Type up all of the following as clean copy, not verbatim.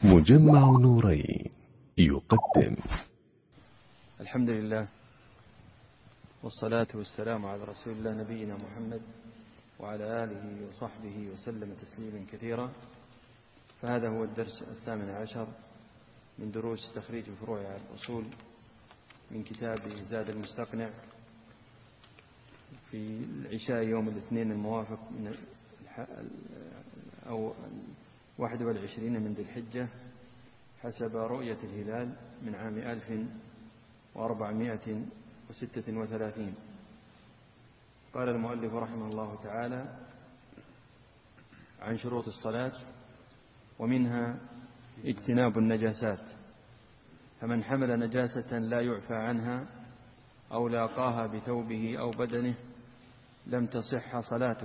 مجمع نورين يقدم. الحمد لله والصلاة والسلام على رسول الله نبينا محمد وعلى آله وصحبه وسلم تسليما كثيرا. فهذا هو الدرس 18 من دروس تخريج فروع الأصول من كتاب زاد المستقنع في العشاء يوم الاثنين الموافق من أو 21 من ذي الحجة حسب رؤية الهلال من عام 1436. قال المؤلف رحمه الله تعالى عن شروط الصلاة: ومنها اجتناب النجاسات، فمن حمل نجاسة لا يعفى عنها أو لاقاها بثوبه أو بدنه لم تصح صلاته،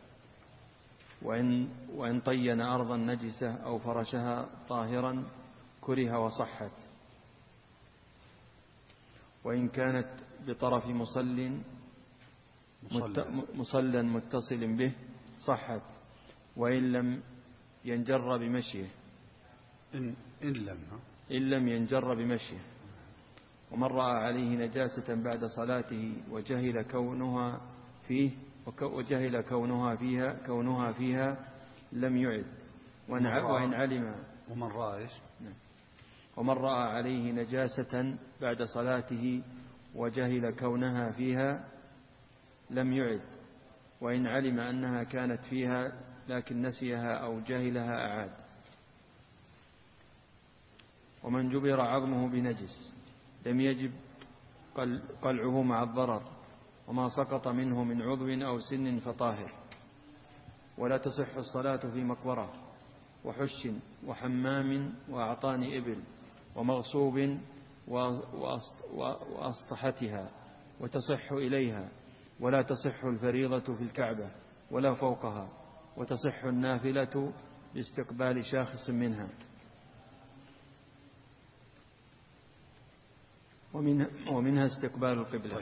وإن طين أرضا نجسة أو فرشها طاهرا كره وصحت، وإن كانت بطرف مصلى متصل به صحت، وإن لم ينجر بمشيه إن لم ينجر بمشيه. ومن رأى عليه نجاسة بعد صلاته وجهل كونها فيها لم يعد، وإن علم. ومن رأى عليه نجاسة بعد صلاته وجهل كونها فيها لم يعد، وإن علم أنها كانت فيها لكن نسيها أو جهلها أعاد. ومن جبر عظمه بنجس لم يجب قلعه مع الضرر، وما سقط منه من عضو أو سن فطاهر. ولا تصح الصلاة في مقبرة وحش وحمام وأعطان إبل ومغصوب وأسطحتها وتصح إليها. ولا تصح الفريضة في الكعبة ولا فوقها، وتصح النافلة باستقبال شاخص منها. ومنها استقبال القبلة.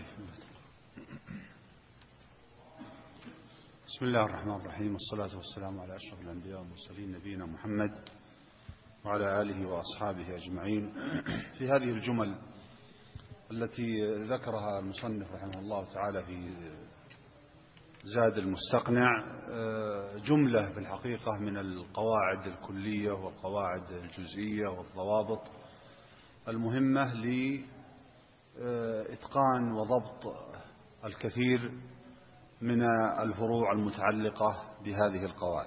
بسم الله الرحمن الرحيم، والصلاة والسلام على أشرف الأنبياء والمرسلين نبينا محمد وعلى آله وأصحابه أجمعين. في هذه الجمل التي ذكرها المصنف رحمه الله تعالى في زاد المستقنع جملة في الحقيقة من القواعد الكلية والقواعد الجزئية والضوابط المهمة لإتقان وضبط الكثير من الفروع المتعلقة بهذه القواعد.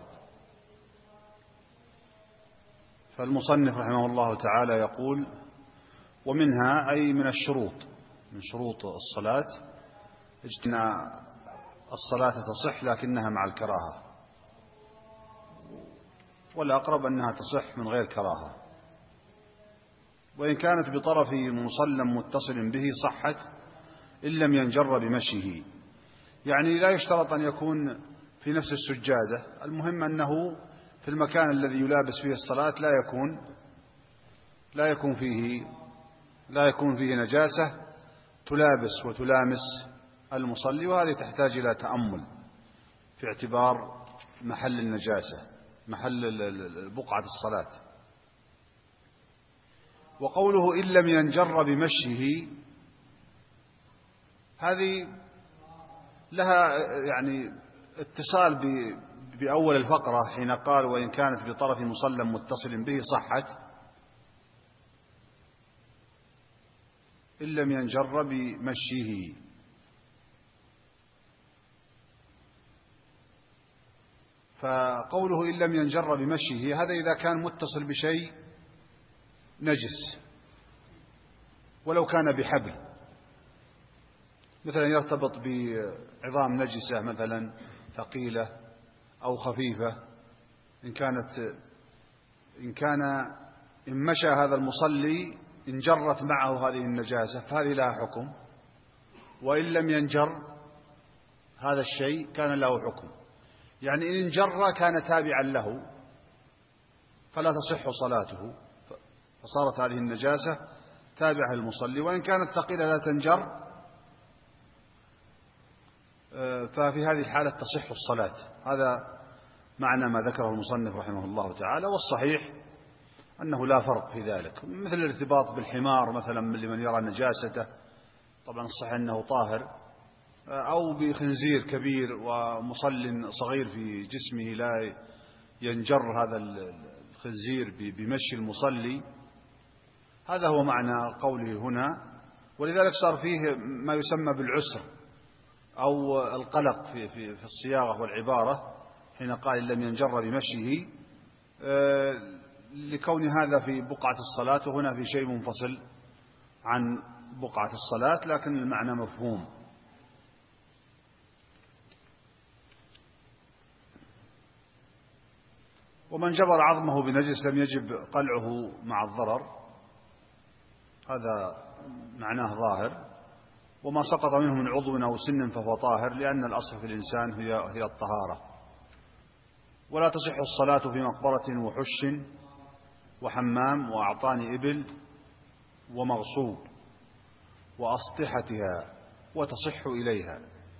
فالمصنف رحمه الله تعالى يقول: ومنها أي من الشروط، من شروط الصلاة، اجتناب الصلاة تصح لكنها مع الكراهة، والأقرب أنها تصح من غير كراهة. وإن كانت بطرف مصلى متصل به صحت إن لم ينجر بمشيه. يعني لا يشترط أن يكون في نفس السجادة، المهم أنه في المكان الذي يلابس فيه الصلاة لا يكون فيه نجاسة تلابس وتلامس المصلي، وهذه تحتاج إلى تأمل في اعتبار محل النجاسة، محل بقعة الصلاة. وقوله إن لم ينجر بمشيه هذه لها يعني اتصال بأول الفقرة حين قال: وإن كانت بطرف مصلى متصل به صحت إن لم ينجر بمشيه. فقوله إن لم ينجر بمشيه هذا إذا كان متصل بشيء نجس ولو كان بحبل، مثلا يرتبط بعظام نجسة مثلا ثقيلة أو خفيفة، إن مشى هذا المصلي انجرت معه هذه النجاسة فهذه لها حكم، وإن لم ينجر هذا الشيء كان له حكم. يعني إن انجر كان تابعا له فلا تصح صلاته، فصارت هذه النجاسة تابعة للمصلي. وإن كانت ثقيلة لا تنجر ففي هذه الحالة تصح الصلاة. هذا معنى ما ذكره المصنف رحمه الله تعالى. والصحيح أنه لا فرق في ذلك، مثل الارتباط بالحمار مثلا لمن يرى نجاسته، طبعا الصحيح أنه طاهر، أو بخنزير كبير ومصل صغير في جسمه لا ينجر هذا الخنزير بمشي المصلي. هذا هو معنى قوله هنا، ولذلك صار فيه ما يسمى بالعسر أو القلق في الصياغة والعبارة حين قال لم ينجر بمشيه، لكون هذا في بقعة الصلاة وهنا في شيء منفصل عن بقعة الصلاة، لكن المعنى مفهوم. ومن جبر عظمه بنجس لم يجب قلعه مع الضرر، هذا معناه ظاهر. وما سقط منه من عضو أو سن فهو طاهر، لأن الأصل في الإنسان هي الطهارة. ولا تصح الصلاة في مقبرة وحش وحمام وأعطان إبل ومغصوب وأسطحتها وتصح إليها.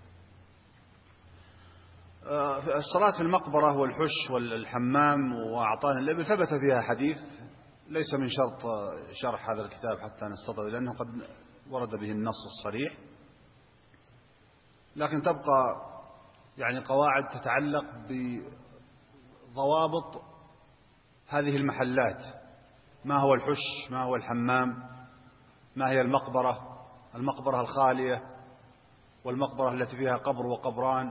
الصلاة في المقبرة والحش والحمام وأعطان الإبل ثبت فيها حديث، ليس من شرط شرح هذا الكتاب حتى نستطيع، لأنه قد ورد به النص الصريح، لكن تبقى يعني قواعد تتعلق بضوابط هذه المحلات: ما هو الحش، ما هو الحمام، ما هي المقبرة الخالية، والمقبرة التي فيها قبر وقبران،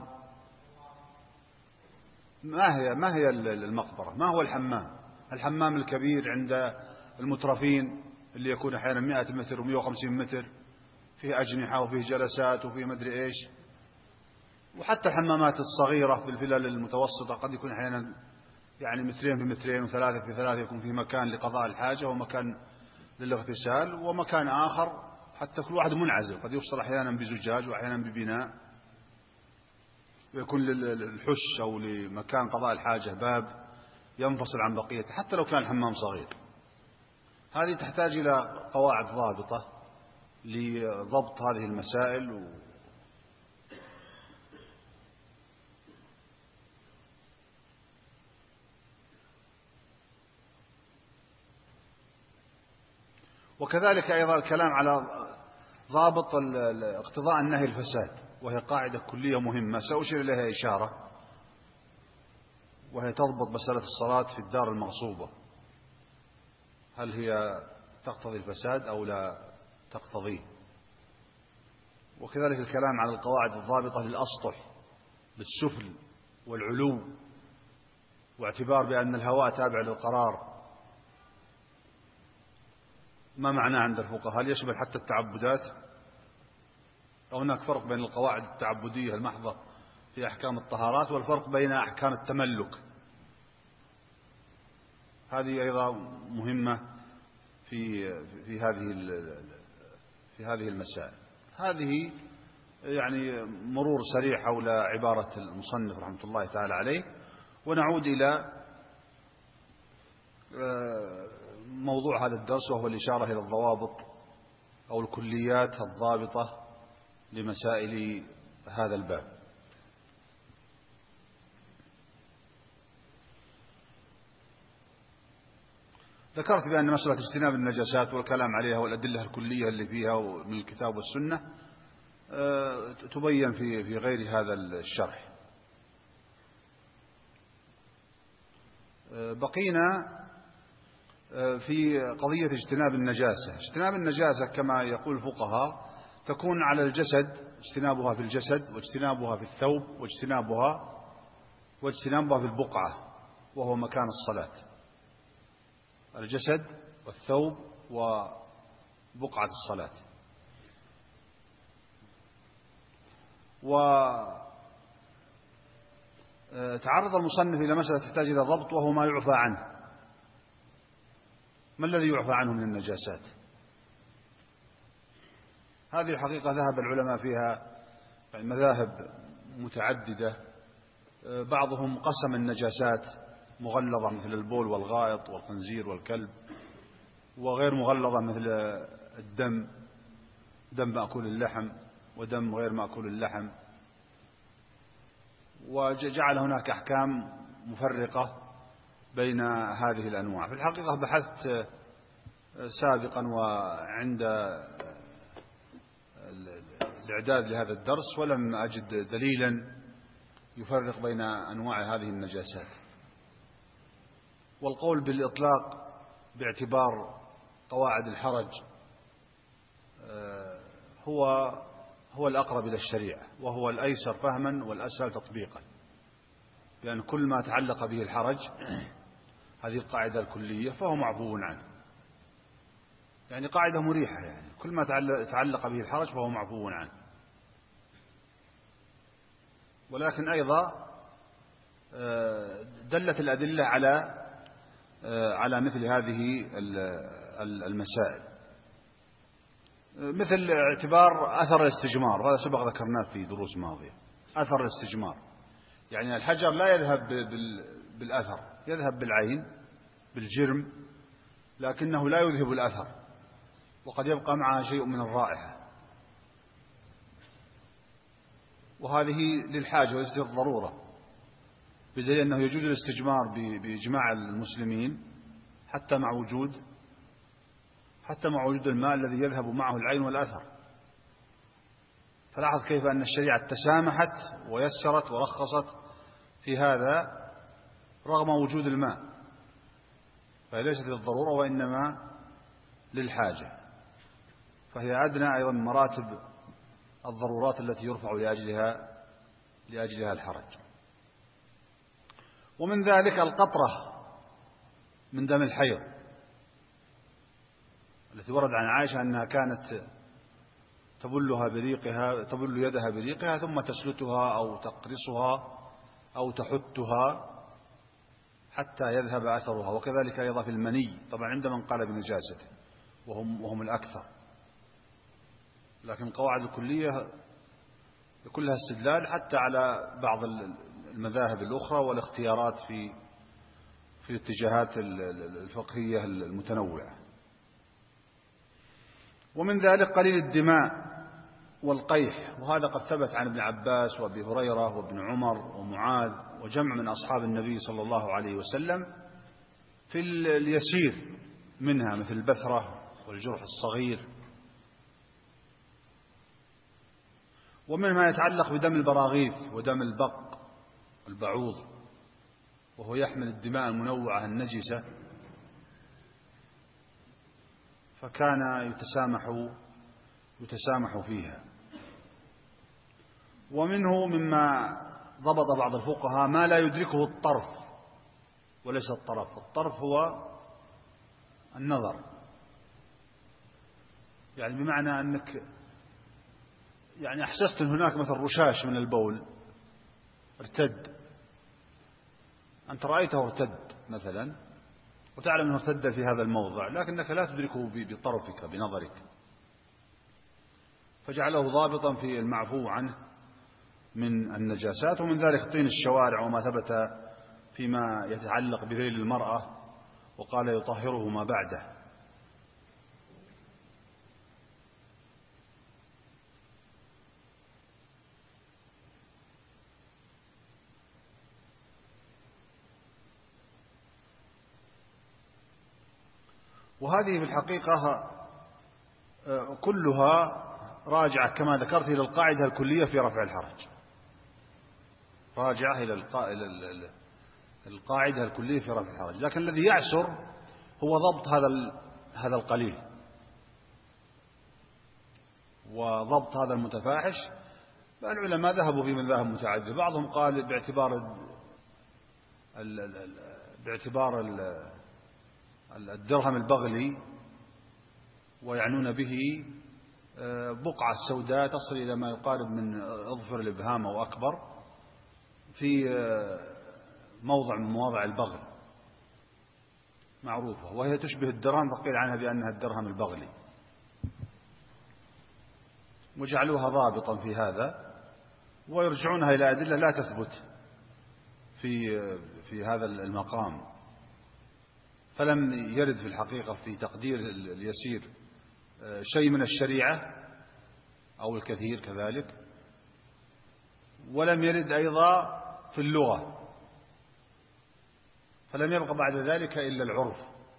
ما هي المقبرة، ما هو الحمام الكبير عند المترفين اللي يكون أحيانا 100 متر و150 متر، فيه أجنحة وفيه جلسات وفيه مدري إيش. وحتى الحمامات الصغيرة في الفلل المتوسطة قد يكون أحيانا يعني 2 في 2 و3 في 3، يكون فيه مكان لقضاء الحاجة ومكان للاغتسال ومكان آخر، حتى كل واحد منعزل، قد يفصل أحيانا بزجاج وأحيانا ببناء، ويكون للحش أو لمكان قضاء الحاجة باب ينفصل عن بقيته، حتى لو كان الحمام صغير. هذه تحتاج إلى قواعد ضابطة لضبط هذه المسائل. وكذلك أيضا الكلام على ضابط اقتضاء النهي الفساد، وهي قاعدة كلية مهمة سأشير إليها إشارة، وهي تضبط مسألة الصلاة في الدار المغصوبة، هل هي تقتضي الفساد أو لا تقتضيه. وكذلك الكلام على القواعد الضابطة للأسطح، للسفل والعلو، واعتبار بأن الهواء تابع للقرار. ما معناه عند الفقهاء؟ هل يشمل حتى التعبدات؟ أو هناك فرق بين القواعد التعبدية المحضة في أحكام الطهارات والفرق بين أحكام التملك؟ هذه أيضا مهمة في هذه المسائل. هذه يعني مرور سريع حول عبارة المصنف رحمة الله تعالى عليه، ونعود إلى موضوع هذا الدرس، وهو الإشارة إلى الضوابط أو الكليات الضابطة لمسائل هذا الباب. ذكرت بأن مسألة اجتناب النجاسات والكلام عليها والأدلة الكلية اللي فيها من الكتاب والسنة تبين في غير هذا الشرح. بقينا في قضية اجتناب النجاسة. اجتناب النجاسة كما يقول الفقهاء تكون على الجسد، اجتنابها في الجسد، واجتنابها في الثوب، واجتنابها في البقعة وهو مكان الصلاة. الجسد والثوب وبقعة الصلاة. وتعرض المصنف إلى مسألة تحتاج إلى ضبط، وهو ما يعفى عنه. ما الذي يعفى عنه من النجاسات؟ هذه الحقيقة ذهب العلماء فيها مذاهب متعددة. بعضهم قسم النجاسات مغلظة مثل البول والغائط والخنزير والكلب، وغير مغلظة مثل الدم، دم مأكول اللحم ودم غير مأكول اللحم، وجعل هناك أحكام مفرقة بين هذه الأنواع. في الحقيقة بحثت سابقا وعند الإعداد لهذا الدرس ولم أجد دليلا يفرق بين أنواع هذه النجاسات. والقول بالإطلاق باعتبار قواعد الحرج هو الأقرب إلى الشريعة، وهو الأيسر فهما والأسهل تطبيقا، لأن كل ما تعلق به الحرج هذه القاعدة الكلية فهو معفو عنه، يعني قاعدة مريحة، يعني كل ما تعلق به الحرج فهو معفو عنه. ولكن أيضا دلت الأدلة على مثل هذه المسائل، مثل اعتبار أثر الاستجمار، وهذا سبق ذكرناه في دروس ماضية. أثر الاستجمار يعني الحجر لا يذهب بالأثر، يذهب بالعين بالجرم، لكنه لا يذهب الأثر، وقد يبقى معها شيء من الرائحة، وهذه للحاجة وليست للضرورة، بدليل أنه يجوز الاستجمار بإجماع المسلمين حتى مع وجود الماء الذي يذهب معه العين والأثر. فلاحظ كيف أن الشريعة تسامحت ويسرت ورخصت في هذا رغم وجود الماء، فهي ليست للضرورة وإنما للحاجة، فهي أدنى أيضا مراتب الضرورات التي يرفع لأجلها الحرج. ومن ذلك القطرة من دم الحيض التي ورد عن عائشة أنها كانت تبل يدها بريقها ثم تسلتها أو تقرصها أو تحتها حتى يذهب أثرها، وكذلك أيضا في المني، طبعا عند من قال بنجاسته وهم الأكثر، لكن القواعد الكلية كلها استدلال حتى على بعض المذاهب الأخرى والاختيارات في الاتجاهات الفقهية المتنوعة. ومن ذلك قليل الدماء والقيح، وهذا قد ثبت عن ابن عباس وابي هريرة وابن عمر ومعاذ وجمع من أصحاب النبي صلى الله عليه وسلم في اليسير منها، مثل البثرة والجرح الصغير. ومن ما يتعلق بدم البراغيث ودم البق البعوض، وهو يحمل الدماء المنوعة النجسة، فكان يتسامح فيها. ومنه مما ضبط بعض الفقهاء ما لا يدركه الطرف وليس الطرف. الطرف هو النظر، يعني بمعنى أنك يعني أحسست أن هناك مثل رشاش من البول ارتد، أنت رأيته ارتد مثلا وتعلم أنه ارتد في هذا الموضع، لكنك لا تدركه بطرفك بنظرك، فجعله ضابطا في المعفو عنه من النجاسات. ومن ذلك طين الشوارع وما ثبت فيما يتعلق بذيل المرأة، وقال يطهره ما بعده. وهذه في الحقيقة كلها راجعة كما ذكرت إلى القاعدة الكلية في رفع الحرج، راجعة إلى القاعدة الكلية في رفع الحرج. لكن الذي يعسر هو ضبط هذا القليل وضبط هذا المتفاحش. فالعلماء ذهبوا في مذاهب متعددة، بعضهم قال باعتبار الدرهم البغلي، ويعنون به بقعة سوداء تصل إلى ما يقارب من أظفر الإبهام أو أكبر في موضع من مواضع البغل معروفة، وهي تشبه الدرهم، فقيل عنها بأنها الدرهم البغلي، وجعلوها ضابطا في هذا، ويرجعونها إلى أدلة لا تثبت في هذا المقام. فلم يرد في الحقيقة في تقدير اليسير شيء من الشريعة أو الكثير كذلك، ولم يرد أيضا في اللغة، فلم يبق بعد ذلك إلا العرف،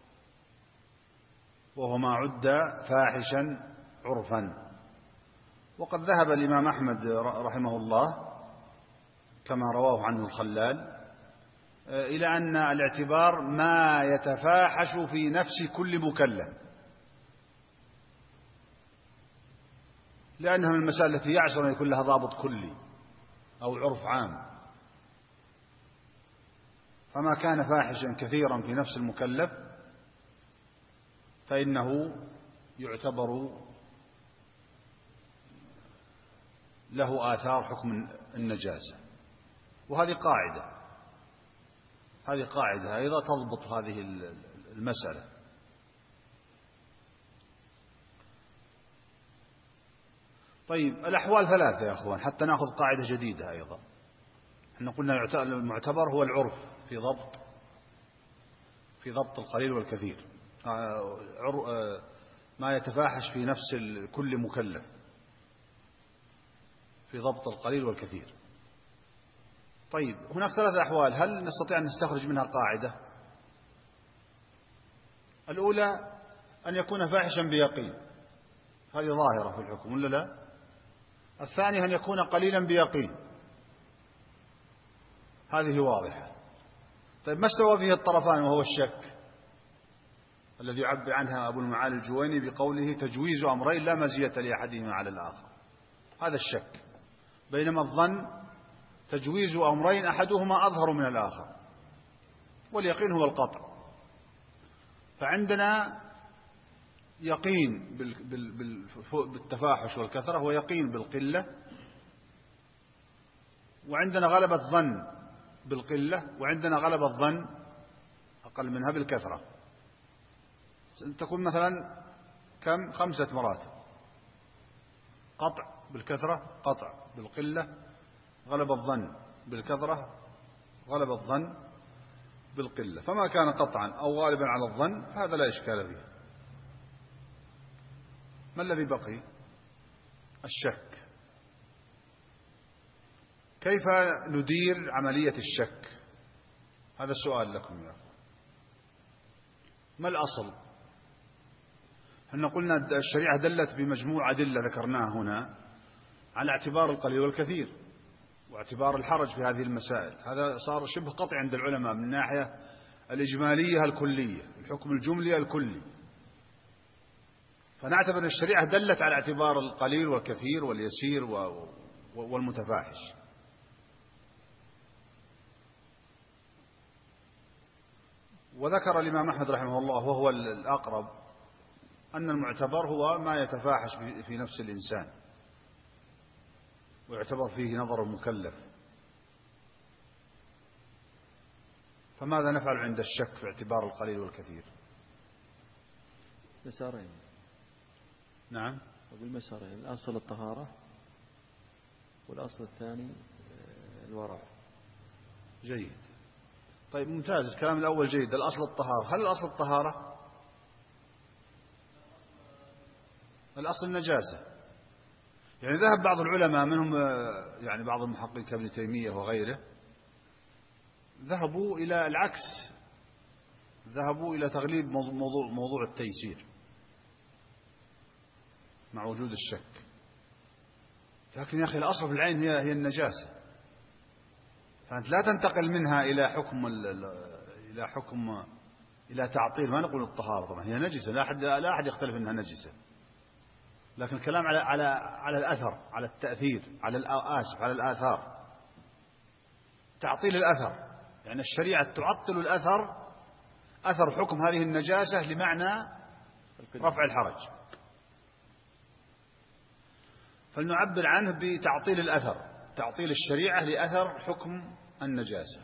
وهو ما عد فاحشا عرفا. وقد ذهب الإمام أحمد رحمه الله كما رواه عنه الخلال إلى أن الاعتبار ما يتفاحش في نفس كل مكلف، لأنها من المسائل التي يعسر أن يكون لها ضابط كلي أو عرف عام. فما كان فاحشا كثيرا في نفس المكلف فإنه يعتبر له آثار حكم النجاسة. وهذه قاعدة أيضا تضبط هذه المسألة. طيب الأحوال ثلاثة يا أخوان حتى نأخذ قاعدة جديدة أيضا. احنا قلنا المعتبر هو العرف في ضبط القليل والكثير، ما يتفاحش في نفس كل مكلف في ضبط القليل والكثير. طيب هناك ثلاثة أحوال، هل نستطيع أن نستخرج منها قاعدة؟ الأولى أن يكون فاحشا بيقين، هذه ظاهرة في الحكم ولا لا؟ الثانية أن يكون قليلا بيقين، هذه واضحة. طيب ما استوى فيه الطرفان وهو الشك الذي يعبر عنها أبو المعالي الجويني بقوله تجويز أمرين لا مزية لأحدهما على الآخر، هذا الشك. بينما الظن تجويز أمرين أحدهما أظهر من الآخر، واليقين هو القطع. فعندنا يقين بالتفاحش والكثرة ويقين بالقلة، وعندنا غلبة ظن بالقلة، وعندنا غلبة ظن أقل منها بالكثرة. تكون مثلا كم 5 مراتب: قطع بالكثرة، قطع بالقلة، غلب الظن بالكثرة، غلب الظن بالقلة. فما كان قطعا أو غالبا على الظن هذا لا إشكال فيه. ما الذي بقي؟ الشك. كيف ندير عملية الشك؟ هذا السؤال لكم يا أخوان. ما الأصل؟ احنا قلنا الشريعة دلت بمجموعة أدلة ذكرناها هنا على اعتبار القليل والكثير واعتبار الحرج في هذه المسائل. هذا صار شبه قطع عند العلماء من الناحية الإجمالية الكلية، الحكم الجملي الكلي. فنعتبر أن الشريعة دلت على اعتبار القليل والكثير واليسير والمتفاحش. وذكر الإمام أحمد رحمه الله وهو الأقرب أن المعتبر هو ما يتفاحش في نفس الإنسان ويعتبر فيه نظر المكلف. فماذا نفعل عند الشك في اعتبار القليل والكثير؟ مسارين. نعم، أقول مسارين: الأصل الطهارة، والأصل الثاني الورع. جيد. طيب ممتاز، الكلام الأول جيد. الأصل الطهارة، هل الأصل الطهارة؟ الأصل النجاسة. يعني ذهب بعض العلماء منهم يعني بعض المحققين كابن تيمية وغيره ذهبوا إلى العكس، ذهبوا إلى تغليب موضوع التيسير مع وجود الشك. لكن يا أخي الأصل في العين هي النجاسة، فأنت لا تنتقل منها إلى حكم إلى تعطيل. ما نقول الطهارة طبعا هي نجسة، لا أحد يختلف أنها نجسة، لكن الكلام على الأثر، على التأثير، على الآثار، تعطيل الأثر. يعني الشريعة تعطل الأثر، أثر حكم هذه النجاسة لمعنى رفع الحرج، فلنعبر عنه بتعطيل الأثر، تعطيل الشريعة لأثر حكم النجاسة.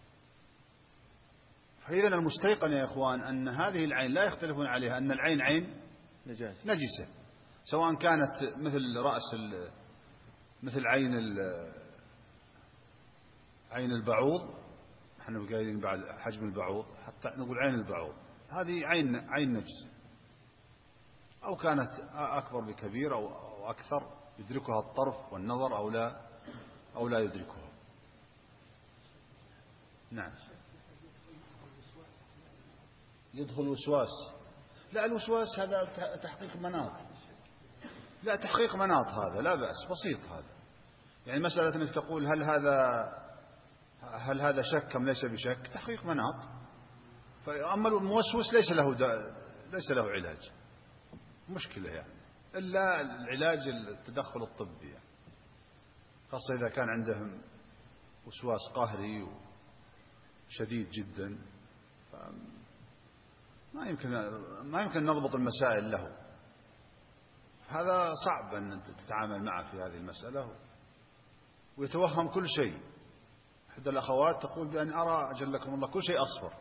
فإذا المستيقن يا إخوان أن هذه العين لا يختلفون عليها، أن العين عين نجسة، سواء كانت مثل عين البعوض، نحن قايلين بعد حجم البعوض حتى نقول عين البعوض، هذه عين نجسة، أو كانت أكبر بكبير أو أكثر يدركها الطرف والنظر أو لا يدركها. نعم. يدخل وسواس. لا، الوسواس هذا تحقيق مناط. لا، تحقيق مناط هذا لا بأس، بسيط هذا. يعني مسألة أنك تقول هل هذا شك أم ليس بشك، تحقيق مناط. فأما الموسوس ليس له علاج، مشكلة يعني، إلا العلاج التدخل الطبي يعني. خاصة إذا كان عندهم وسواس قهري وشديد جدا، ما يمكن نضبط المسائل له. هذا صعب أن تتعامل معه في هذه المسألة، ويتوهم كل شيء. إحدى الأخوات تقول بأن أرى أجلكم الله كل شيء أصفر،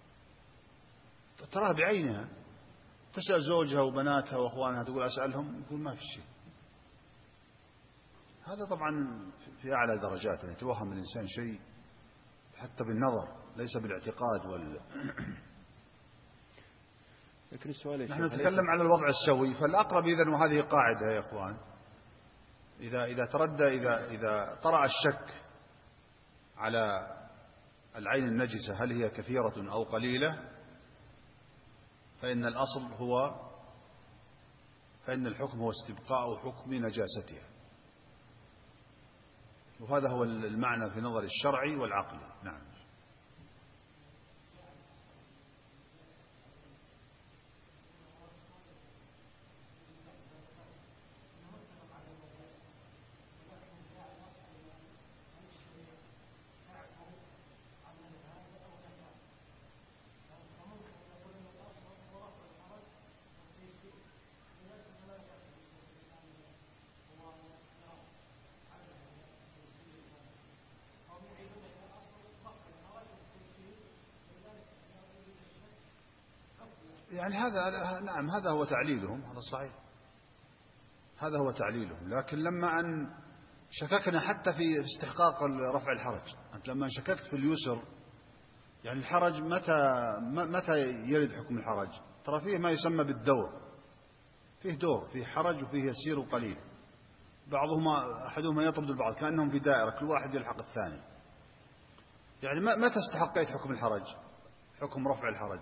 تراها بعينها، تسأل زوجها وبناتها وأخوانها، تقول أسألهم، يقول ما في شيء. هذا طبعا في أعلى درجات، يعني يتوهم الإنسان شيء حتى بالنظر، ليس بالاعتقاد لكن السؤال نحن نتكلم على الوضع السوي. فالأقرب إذن، وهذه قاعدة يا إخوان، إذا طرأ الشك على العين النجسة هل هي كثيرة أو قليلة، فإن الحكم هو استبقاء حكم نجاستها، وهذا هو المعنى في نظر الشرعي والعقلي. نعم. يعني نعم، هذا هو تعليلهم، هذا صحيح، هذا هو تعليلهم. لكن لما أن شككنا حتى في استحقاق رفع الحرج، أنت لما شككت في اليسر، يعني الحرج متى يرد حكم الحرج؟ ترى فيه ما يسمى بالدور، فيه دور، فيه حرج وفيه يسير وقليل، أحدهما يطرد البعض، كأنهم في دائرة كل واحد يلحق الثاني. يعني متى استحقيت حكم الحرج، حكم رفع الحرج؟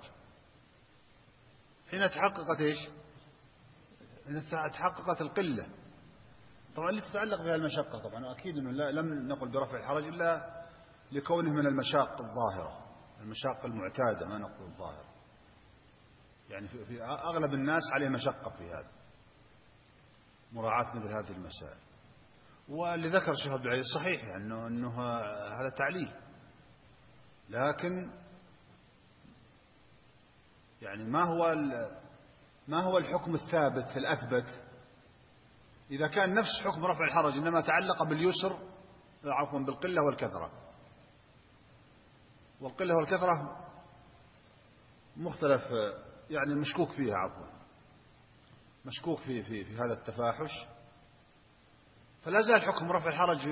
حين تحققت إيش؟ حين تحققت القلة. طبعا اللي تتعلق بها المشقة، طبعا أكيد أنه لم نقل برفع الحرج إلا لكونه من المشاق الظاهرة، المشاق المعتادة، ما نقول الظاهرة. يعني في أغلب الناس عليه مشقة في هذا، مراعاة مثل هذه المسائل. واللي ذكر الشيخ عبد العزيز صحيح، يعني أنه هذا تعليل، لكن يعني ما هو الحكم الثابت الأثبت؟ إذا كان نفس حكم رفع الحرج إنما تعلق باليسر، عفوا بالقلة والكثرة، والقلة والكثرة مختلف، يعني مشكوك فيها، عفوا مشكوك في هذا التفاحش، فلا زال حكم رفع الحرج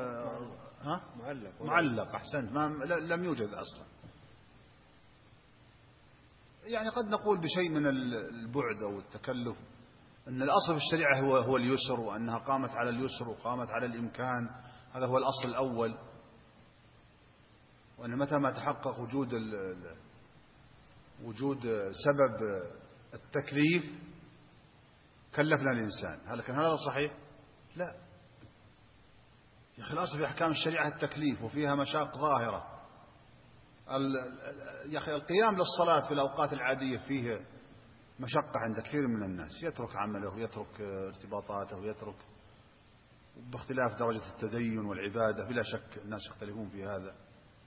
معلق. أحسنت، لم يوجد أصلا. يعني قد نقول بشيء من البعد أو التكلف أن الأصل في الشريعة هو اليسر، وأنها قامت على اليسر وقامت على الإمكان، هذا هو الأصل الأول. وأن متى ما تحقق وجود سبب التكليف كلفنا الإنسان. لكن هذا صحيح؟ لا يا أخي، الأصل في أحكام الشريعة التكليف، وفيها مشاق ظاهرة. يا أخي القيام للصلاة في الأوقات العادية فيه مشقة عند كثير من الناس، يترك عمله ويترك ارتباطاته ويترك، باختلاف درجة التدين والعبادة، بلا شك الناس يختلفون في هذا.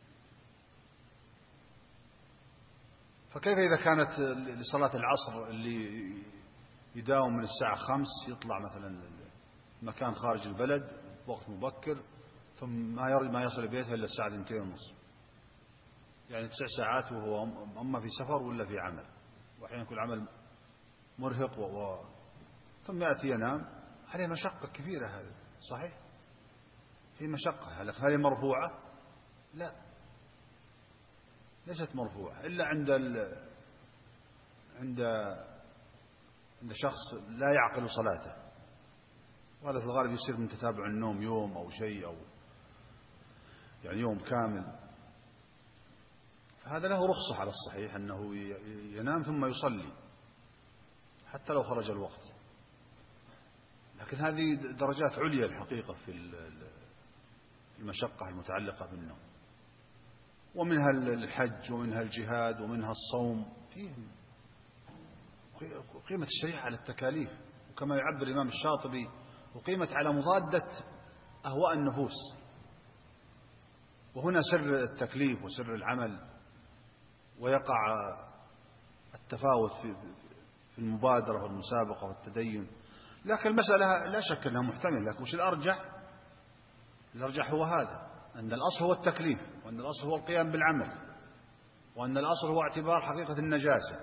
فكيف إذا كانت لصلاة العصر اللي يداوم من الساعة 5 يطلع مثلا مكان خارج البلد وقت مبكر، ثم ما يصل بيته إلا الساعة 2:30، يعني 9 ساعات، وهو أما في سفر ولا في عمل، وأحيانا يكون عمل مرهق ثم يأتي ينام، عليه مشقة كبيرة. هذا صحيح، في مشقة. هل هي مرفوعة؟ لا، ليست مرفوعة إلا عند شخص لا يعقل صلاته، وهذا في الغالب يصير من تتابع النوم يوم أو شيء، أو يعني يوم كامل. هذا له رخصة على الصحيح أنه ينام ثم يصلي حتى لو خرج الوقت، لكن هذه درجات عليا الحقيقة في المشقة المتعلقة بالنوم. ومنها الحج ومنها الجهاد ومنها الصوم، فيه قيمة الشريعة على التكاليف، وكما يعبر الإمام الشاطبي وقيمة على مضادة أهواء النفوس. وهنا سر التكليف وسر العمل، ويقع التفاوت في المبادرة والمسابقة والتدين. لكن المسألة لا شك أنها محتملة، لكن وش الأرجح؟ الأرجح هو هذا، أن الأصل هو التكليف، وأن الأصل هو القيام بالعمل، وأن الأصل هو اعتبار حقيقة النجاسة.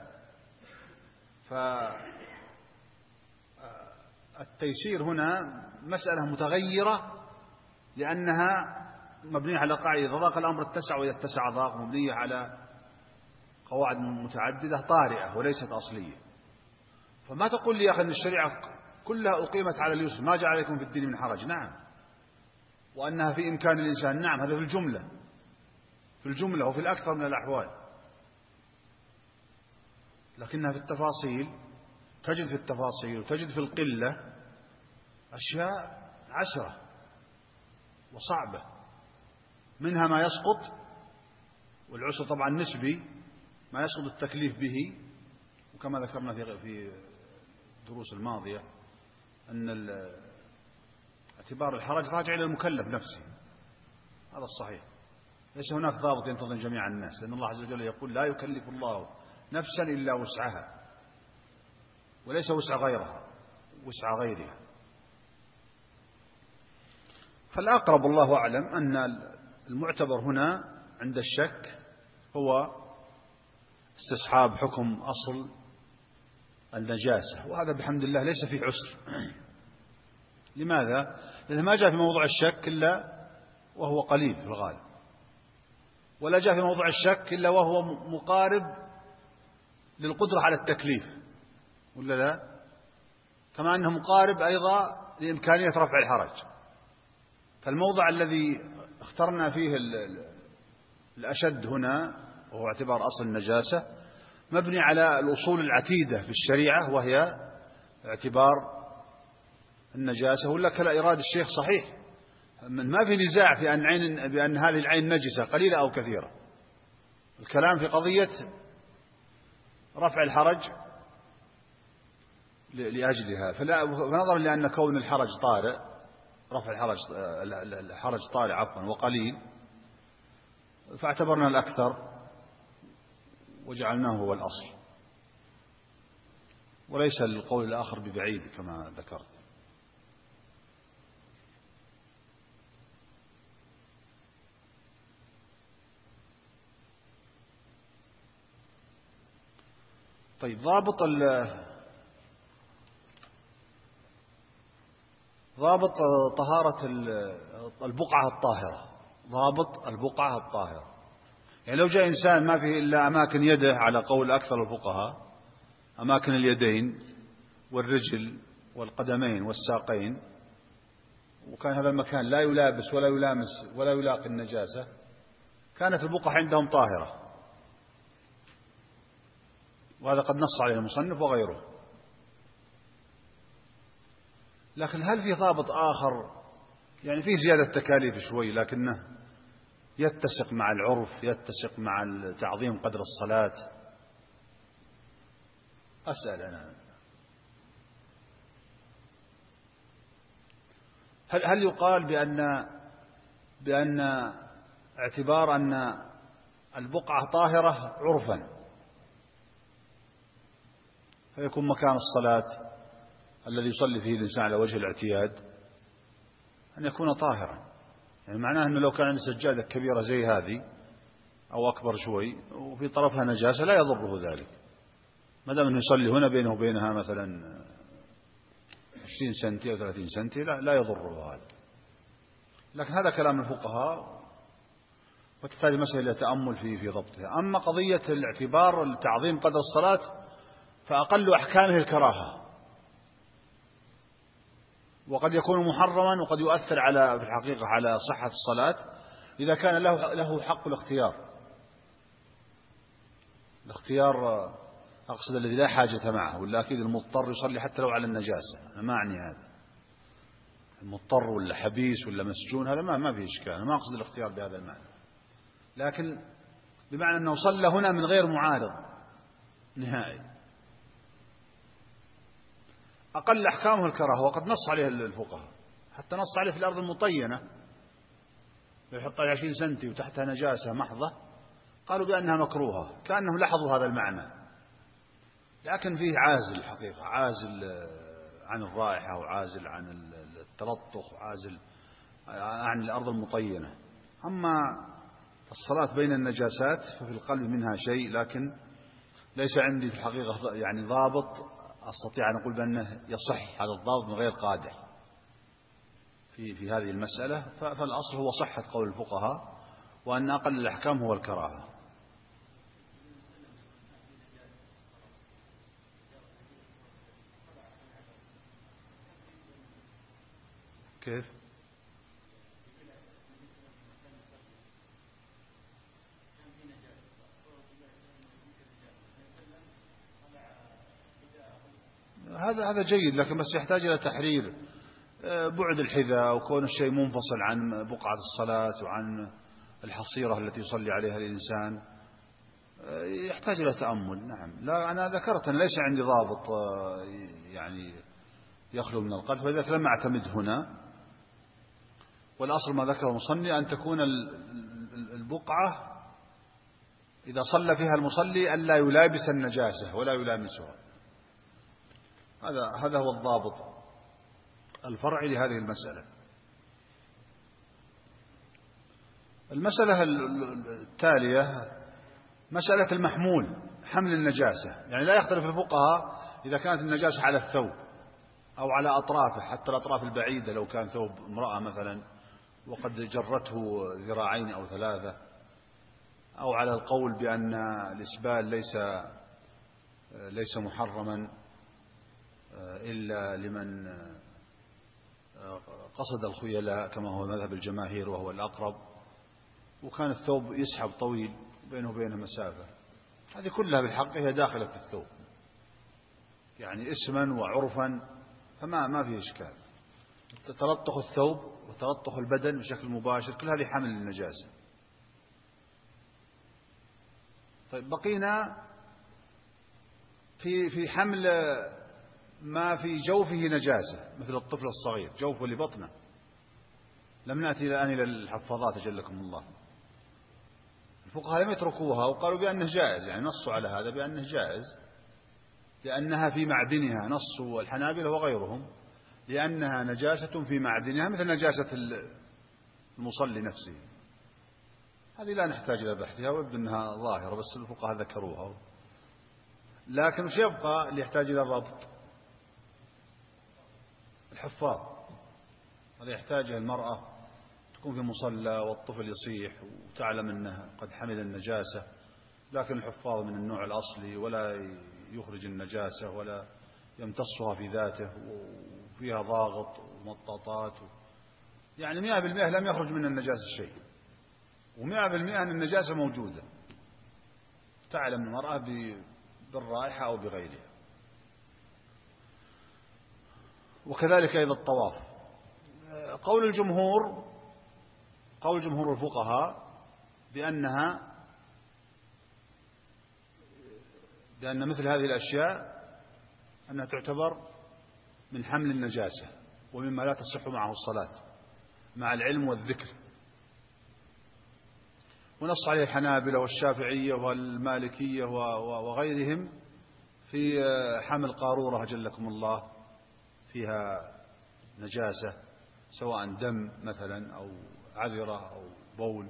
فالتيسير هنا مسألة متغيرة، لأنها مبنية على قاعدة إذا ضاق الأمر اتسع وإذا اتسع ضاق، مبنية على قواعد متعددة طارئة وليست أصلية. فما تقول لي يا أخي أن الشريعة كلها أقيمت على اليسر، ما جعل عليكم في الدين من حرج. نعم، وأنها في إمكان الإنسان، نعم، هذا في الجملة وفي الأكثر من الأحوال. لكنها في التفاصيل، تجد في التفاصيل وتجد في القلة أشياء عسرة وصعبة، منها ما يسقط، والعسر طبعا نسبي، ما يسقط التكليف به. وكما ذكرنا في الدروس الماضية أن اعتبار الحرج راجع إلى المكلف نفسه، هذا الصحيح. ليس هناك ضابط ينتظم جميع الناس، لأن الله عز وجل يقول لا يكلف الله نفسا إلا وسعها، وليس وسع غيرها، وسع غيرها. فالأقرب الله أعلم أن المعتبر هنا عند الشك هو استصحاب حكم أصل النجاسة، وهذا بحمد الله ليس فيه عسر. لماذا؟ لأنه ما جاء في موضوع الشك إلا وهو قليل في الغالب، ولا جاء في موضوع الشك إلا وهو مقارب للقدرة على التكليف، ولا لا؟ كما أنه مقارب أيضا لإمكانية رفع الحرج. فالموضع الذي اخترنا فيه الأشد هنا وهو اعتبار أصل النجاسة مبني على الأصول العتيدة في الشريعة، وهي اعتبار النجاسة. ولا كلا إرادة الشيخ صحيح، ما في نزاع في بأن هذه العين نجسة قليلة أو كثيرة. الكلام في قضية رفع الحرج لأجلها. فنظرا لأن كون الحرج طارئ، رفع الحرج طارئ وقليل، فاعتبرنا الأكثر وجعلناه هو الأصل، وليس القول الآخر ببعيد كما ذكرت. طيب، ضابط طهارة البقعة الطاهرة، ضابط البقعة الطاهرة. يعني لو جاء إنسان ما فيه إلا أماكن يده، على قول أكثر الفقهاء أماكن اليدين والرجل والقدمين والساقين، وكان هذا المكان لا يلابس ولا يلامس ولا يلاقي النجاسة، كانت البقعة عندهم طاهرة، وهذا قد نص عليه المصنف وغيره. لكن هل في ضابط آخر؟ يعني فيه زيادة تكاليف شوي، لكنه يتسق مع العرف، يتسق مع تعظيم قدر الصلاة. أسأل أنا، هل يقال بأن اعتبار أن البقعة طاهرة عرفا فيكون مكان الصلاة الذي يصلي فيه الإنسان على وجه الاعتياد أن يكون طاهرا؟ يعني معناه أنه لو كان سجادة كبيرة زي هذه أو أكبر شوي وفي طرفها نجاسة لا يضره ذلك، ما دام أنه يصلي هنا بينه وبينها مثلا 20 سنتي أو 30 سنتي لا يضره هذا. لكن هذا كلام الفقهاء، وتحتاج مسألة تأمل في ضبطها. أما قضية الاعتبار تعظيم قدر الصلاة فأقل أحكامه الكراهة، وقد يكون محرما، وقد يؤثر في الحقيقة على صحة الصلاة إذا كان له حق الاختيار. الاختيار أقصد الذي لا حاجة معه، ولا أكيد المضطر يصلي حتى لو على النجاسة، أنا ما أعني هذا. المضطر ولا حبيس ولا مسجون هذا ما في إشكال، أنا ما أقصد الاختيار بهذا المعنى، لكن بمعنى أنه صلى هنا من غير معارض نهائي. أقل أحكامه الكراهة، وقد نص عليه الفقهاء، حتى نص عليه في الأرض المطينة يحط 20 سنتي وتحتها نجاسة محضة، قالوا بأنها مكروهة، كأنهم لاحظوا هذا المعنى، لكن فيه عازل حقيقة، عازل عن الرائحة وعازل عن التلطخ وعازل عن الأرض المطينة. أما الصلاة بين النجاسات ففي القلب منها شيء، لكن ليس عندي في الحقيقة يعني ضابط أستطيع أن أقول بأنه يصح هذا الضابط من غير قادح في هذه المسألة. فالأصل هو صحة قول الفقهاء، وأن أقل الأحكام هو الكراهة. كيف؟ هذا جيد، لكن بس يحتاج إلى تحرير، بعد الحذاء وكون الشيء منفصل عن بقعة الصلاة وعن الحصيرة التي يصلي عليها الإنسان، يحتاج إلى تأمل. نعم، لا أنا ذكرت أن ليس عندي ضابط يعني يخلو من القلب، فإذا لم أعتمد هنا، والأصل ما ذكر المصلي أن تكون البقعة إذا صلى فيها المصلي ألا يلابس النجاسة ولا يلامسها. هذا هو الضابط الفرعي لهذه المسألة. المسألة التالية مسألة المحمول، حمل النجاسة. يعني لا يختلف الفقهاء إذا كانت النجاسة على الثوب أو على أطرافه، حتى الأطراف البعيدة، لو كان ثوب امرأة مثلا وقد جرته ذراعين أو 3، أو على القول بأن الإسبال ليس محرما إلا لمن قصد الخيلاء كما هو مذهب الجماهير وهو الأقرب، وكان الثوب يسحب طويل بينه وبينه مسافة. هذه كلها بالحق هي داخلة في الثوب، يعني اسما وعرفا، فما فيه إشكال. تلطخ الثوب وتلطخ البدن بشكل مباشر، كل هذه حمل النجاسة. طيب بقينا في حمل ما في جوفه نجاسة، مثل الطفل الصغير جوفه لبطنه. لم نأتي الآن إلى الحفاظات أجلكم الله. الفقهاء لم يتركوها وقالوا بأنه جائز، يعني نصوا على هذا بأنه جائز لأنها في معدنها، نصوا الحنابلة وغيرهم لأنها نجاسة في معدنها مثل نجاسة المصلي نفسه. هذه لا نحتاج إلى بحثها، ويبدو أنها ظاهرة، بس الفقهاء ذكروها. لكن وش يبقى اللي يحتاج إلى الربط؟ الحفاظ. هذا يحتاجها المرأة، تكون في مصلى والطفل يصيح وتعلم أنه قد حمل النجاسة، لكن الحفاظ من النوع الأصلي ولا يخرج النجاسة ولا يمتصها في ذاته، وفيها ضاغط ومطاطات، يعني 100% لم يخرج من النجاسة شيء، و100% أن النجاسة موجودة، تعلم المرأة بالرائحة أو بغيرها. وكذلك أيضا الطواف. قول جمهور الفقهاء بأن مثل هذه الأشياء أنها تعتبر من حمل النجاسة ومما لا تصح معه الصلاة مع العلم والذكر. ونص عليه الحنابلة والشافعية والمالكية وغيرهم في حمل قارورة أجلكم الله فيها نجاسة، سواء دم مثلا أو عذرة أو بول.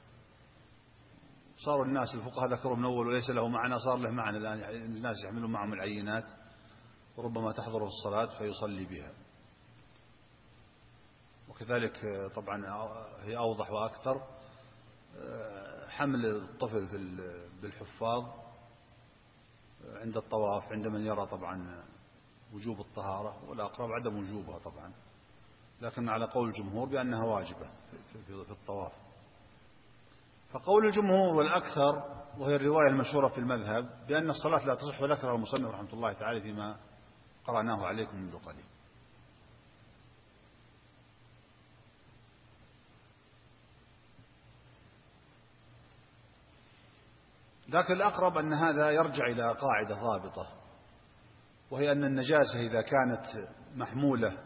صاروا الناس الفقهاء ذكروا من أول وليس له معنى، صار له معنى الآن. الناس يحملون معهم العينات وربما تحضره الصلاة فيصلي بها. وكذلك طبعا هي أوضح وأكثر حمل الطفل بالحفاظ عند الطواف، عند من يرى طبعا وجوب الطهارة، والأقرب عدم وجوبها طبعا، لكن على قول الجمهور بأنها واجبة في الطواف. فقول الجمهور والأكثر وهي الرواية المشهورة في المذهب بأن الصلاة لا تصح، وذكرها المصنف رحمه الله تعالى فيما قرأناه عليكم منذ قليل. لكن الأقرب أن هذا يرجع إلى قاعدة ضابطة، وهي أن النجاسة إذا كانت محمولة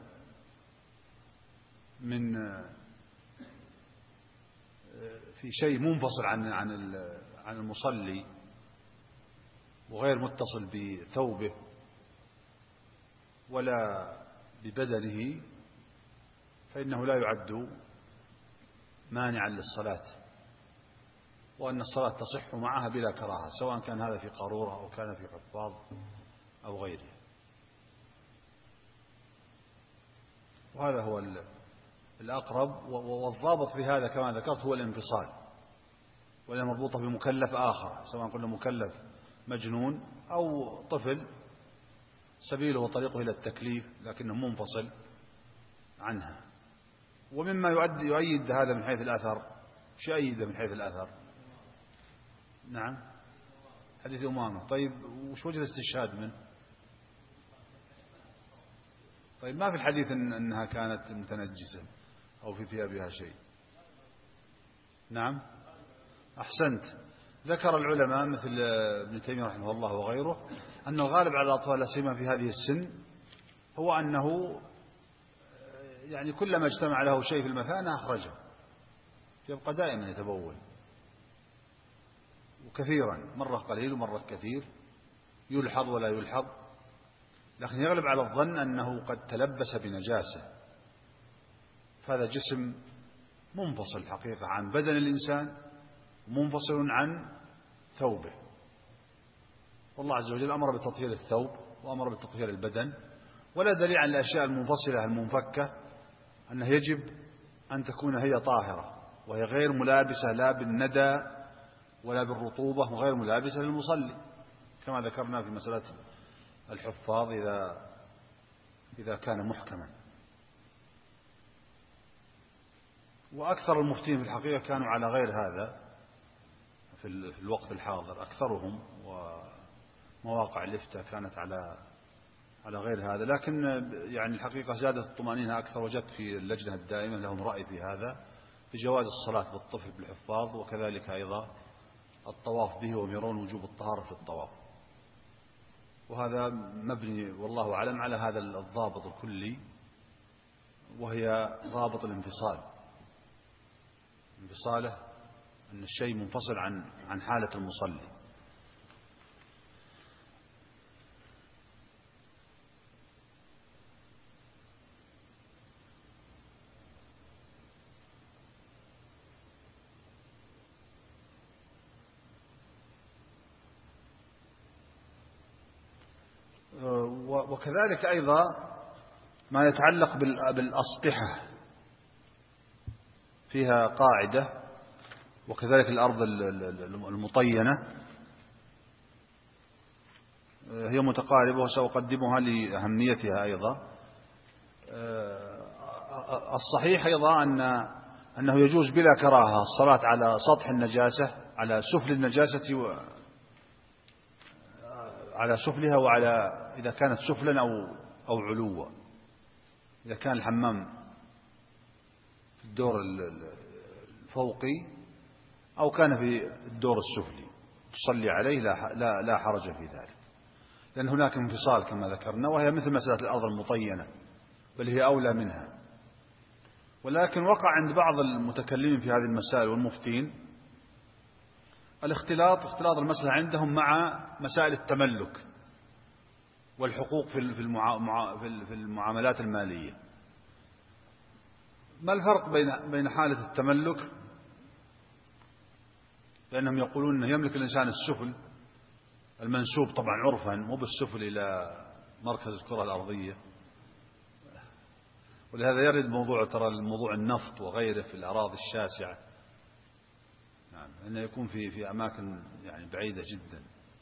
في شيء منفصل عن المصلي وغير متصل بثوبه ولا ببدنه، فإنه لا يعد مانعا للصلاة، وأن الصلاة تصح معها بلا كراهة، سواء كان هذا في قارورة أو كان في حفاظ أو غيره. وهذا هو الأقرب. والضابط في هذا كما ذكرت هو الانفصال، ولا مربوطة بمكلف آخر، سواء قلنا مكلف مجنون أو طفل سبيله وطريقه إلى التكليف لكنه منفصل عنها. ومما يؤيد هذا من حيث الأثر، شو يؤيد من حيث الأثر؟ نعم، حديث أمامة. طيب وش وجه الاستشهاد منه؟ طيب ما في الحديث أنها كانت متنجسة أو في ثيابها شيء. نعم أحسنت. ذكر العلماء مثل ابن تيمية رحمه الله وغيره أن الغالب على الأطفال لا سيما في هذه السن هو أنه يعني كلما اجتمع له شيء في المثانة أخرجه، يبقى دائما يتبول، وكثيرا، مرة قليل ومرة كثير، يلحظ ولا يلحظ، لكن يغلب على الظن أنه قد تلبس بنجاسة، فهذا جسم منفصل حقيقة عن بدن الإنسان، منفصل عن ثوبه. والله عز وجل أمر بتطهير الثوب وأمر بتطهير البدن، ولا دليل على الأشياء المنفصلة المنفكة أنه يجب أن تكون هي طاهرة، وهي غير ملابسة لا بالندى ولا بالرطوبة، وغير ملابسة للمصلي، كما ذكرنا في مسألة الحفاظ إذا كان محكما. وأكثر المفتين في الحقيقة كانوا على غير هذا في الوقت الحاضر، أكثرهم، ومواقع الإفتاء كانت على غير هذا، لكن يعني الحقيقة زادت الطمأنينة أكثر. وجدت في اللجنة الدائمة لهم رأي في هذا، في جواز الصلاة بالطفل بالحفاظ، وكذلك أيضا الطواف به، وهم يرون وجوب الطهارة في الطواف. وهذا مبني والله أعلم على هذا الضابط الكلي، وهي ضابط الانفصال، انفصاله أن الشيء منفصل عن حالة المصلي. وكذلك أيضا ما يتعلق بالأسطحة فيها قاعدة، وكذلك الأرض المطينة هي متقاربة، وسأقدمها لأهميتها أيضا. الصحيح أيضا أنه يجوز بلا كراهة الصلاة على سطح النجاسة، على سفل النجاسة، على سفلها، وعلى إذا كانت سفلا أو علوا. إذا كان الحمام في الدور الفوقي أو كان في الدور السفلي تصلي عليه لا حرج في ذلك، لأن هناك انفصال كما ذكرنا، وهي مثل مسألة الأرض المطينة، بل هي أولى منها. ولكن وقع عند بعض المتكلمين في هذه المسائل والمفتين اختلاط المسألة عندهم مع مسائل التملك والحقوق في المعاملات المالية. ما الفرق بين حالة التملك؟ لأنهم يقولون أنه يملك الإنسان السفل المنسوب طبعا عرفا، مو بالسفل إلى مركز الكرة الأرضية، ولهذا يرد موضوع النفط وغيره في الأراضي الشاسعة، نعم، أنه يكون في أماكن يعني بعيدة جدا.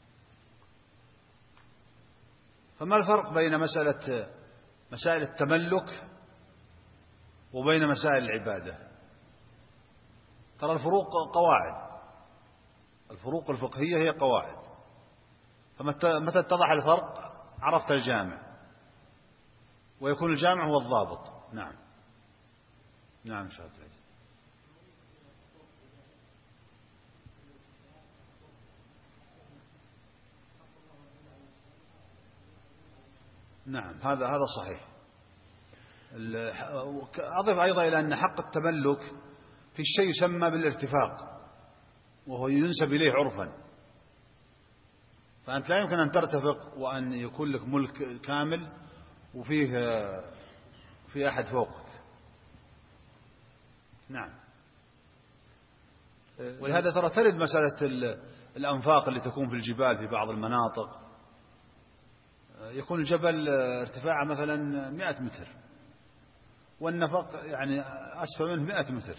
فما الفرق بين مسائل التملك وبين مسائل العبادة؟ ترى الفروق قواعد. الفروق الفقهية هي قواعد، فمتى اتضح الفرق عرفت الجامع، ويكون الجامع هو الضابط. نعم نعم شاطر. نعم هذا صحيح. أضف أيضا إلى أن حق التملك في الشيء يسمى بالارتفاق، وهو ينسب إليه عرفا، فأنت لا يمكن أن ترتفق وأن يكون لك ملك كامل وفيه أحد فوقك. نعم. ولهذا ترى ترد مسألة الأنفاق اللي تكون في الجبال في بعض المناطق، يكون الجبل ارتفاعه مثلا 100 متر والنفق يعني أسفل منه 100 متر،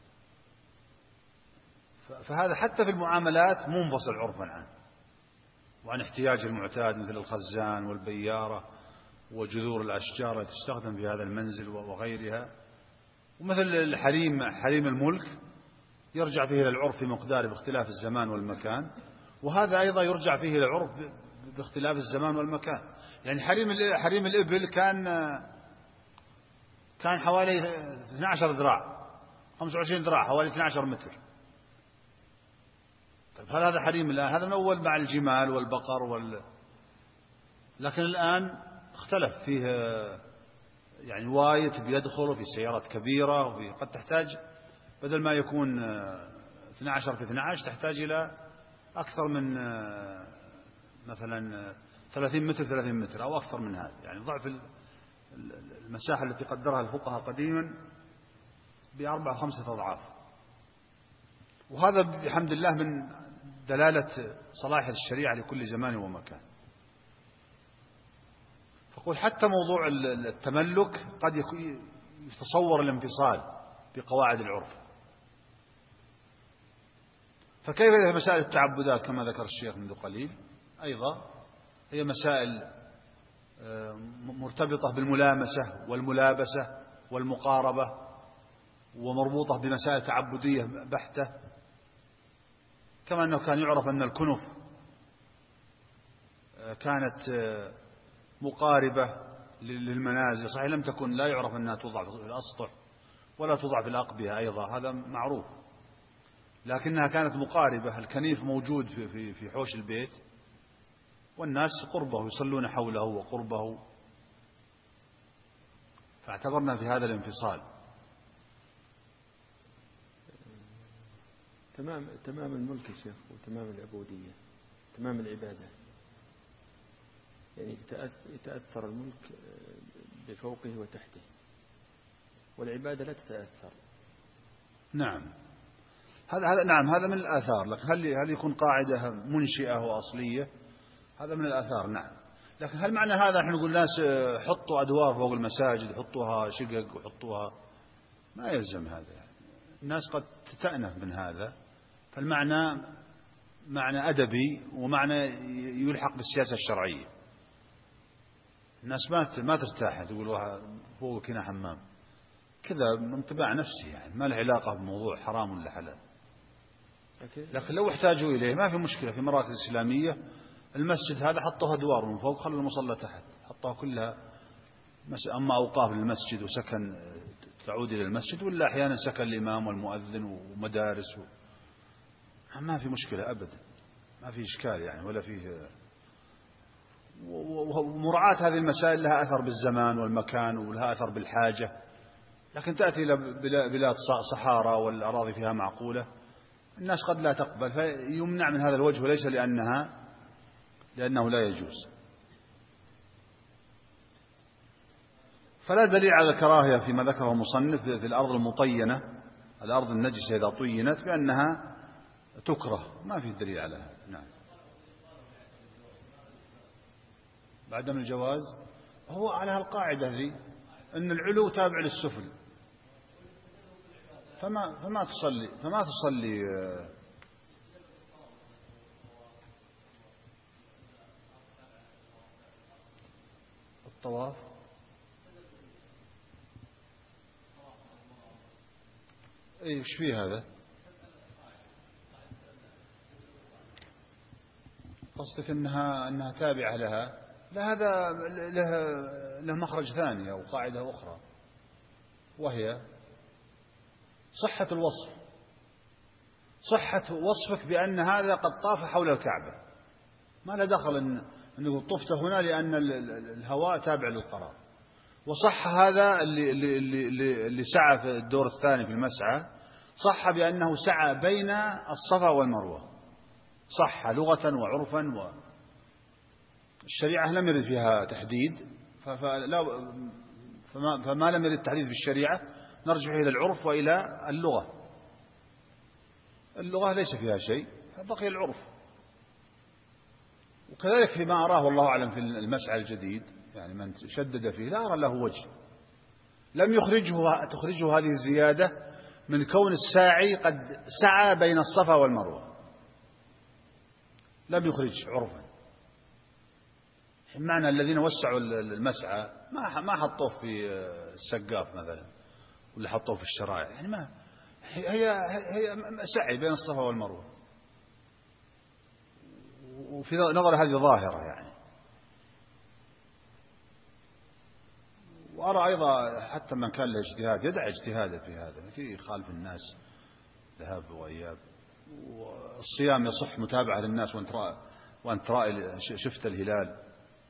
فهذا حتى في المعاملات منفصل عرفا عنه وعن احتياج المعتاد، مثل الخزان والبيارة وجذور الأشجار التي تستخدم في هذا المنزل وغيرها. ومثل حريم الملك يرجع فيه إلى العرف في مقداره باختلاف الزمان والمكان، وهذا أيضا يرجع فيه إلى العرف باختلاف الزمان والمكان. يعني حريم الإبل كان حوالي 12 ذراع 25 ذراع، حوالي 12 متر. طيب هل هذا حريم الآن؟ هذا من أول مع الجمال والبقر لكن الآن اختلف فيه، يعني وايد بيدخل في سيارات كبيرة، وقد تحتاج بدل ما يكون 12 في 12 تحتاج إلى أكثر من مثلا 30 متر 30 متر أو أكثر من هذا، يعني ضعف المساحة التي قدرها الفقهاء قديما ب4 أو 5 أضعاف. وهذا بحمد الله من دلالة صلاح الشريعة لكل زمان ومكان. فقل حتى موضوع التملك قد يتصور الانفصال بقواعد العرف، فكيف إذا مسائل التعبدات كما ذكر الشيخ منذ قليل أيضا هي مسائل مرتبطة بالملامسة والملابسة والمقاربة، ومربوطة بمسائل تعبدية بحتة، كما أنه كان يعرف أن الكنف كانت مقاربة للمنازل، صحيح لم تكن، لا يعرف أنها توضع في الأسطح ولا توضع في الأقبية أيضا، هذا معروف، لكنها كانت مقاربة. الكنيف موجود في حوش البيت والناس قربه يصلون حوله وقربه، فاعتبرنا في هذا الانفصال. تمام الملك يا شيخ، وتمام العبودية، تمام العبادة، يعني يتأثر الملك بفوقه وتحته، والعبادة لا تتأثر. نعم هذا من الآثار، لكن هل يكون قاعدة منشئة وأصلية؟ هذا من الآثار نعم. لكن هل معنى هذا نحن نقول الناس حطوا أدوار فوق المساجد، حطوها شقق وحطوها؟ ما يلزم هذا، يعني الناس قد تتأنف من هذا، فالمعنى معنى أدبي ومعنى يلحق بالسياسة الشرعية. الناس ما ترتاح تقول فوق هنا حمام كذا، انطباع نفسي، يعني ما له علاقة بموضوع حرام ولا حلال. لكن لو احتاجوا إليه ما في مشكلة. في مراكز إسلامية المسجد هذا حطوها أدوار من فوق، خلوا المصلى تحت، حطوها كلها أما أوقاف للمسجد وسكن تعود إلى المسجد، ولا أحيانا سكن الإمام والمؤذن ومدارس ما في مشكلة أبدا، ما في إشكال يعني، ولا فيه. ومراعاة هذه المسائل لها أثر بالزمان والمكان ولها أثر بالحاجة. لكن تأتي إلى بلاد صحارى والأراضي فيها معقولة، الناس قد لا تقبل، فيمنع من هذا الوجه، وليس لأنه لا يجوز. فلا دليل على الكراهية فيما ذكره المصنف في الأرض المطينة، الأرض النجسة إذا طينت بأنها تكره، ما في دليل على هذا. نعم. بعدم الجواز هو على هالقاعدة ذي أن العلو تابع للسفل، فما تصلي الطواف. ايش فيه هذا؟ قصدك أنها تابعة لها؟ لا، هذا له مخرج ثاني أو قاعدة أخرى، وهي صحة الوصف، صحة وصفك بأن هذا قد طاف حول الكعبة، ما له دخل أنه طفت هنا لأن الهواء تابع للقرار. وصح هذا اللي سعى في الدور الثاني في المسعى، صح بأنه سعى بين الصفا والمروة، صح لغة وعرفا، الشريعة لم يرد فيها تحديد، فما لم يرد تحديد في الشريعة نرجع إلى العرف وإلى اللغة. اللغة ليس فيها شيء، بقي العرف. وكذلك فيما أراه والله أعلم في المسعى الجديد، يعني من شدد فيه لا أرى له وجه، لم تخرجه هذه الزيادة من كون الساعي قد سعى بين الصفا والمروة، لم يخرج عرفا. معنى الذين وسعوا المسعى ما حطوه في السقاف مثلا ولا حطوه في الشرائع، يعني ما هي سعي بين الصفا والمروة، وفي نظر هذه ظاهرة يعني. وأرى أيضا حتى من كان له اجتهاد يدع اجتهاده في هذا، ما في خالف الناس ذهاب وإياب. والصيام يصح متابعة للناس وأنت رأي شفت الهلال،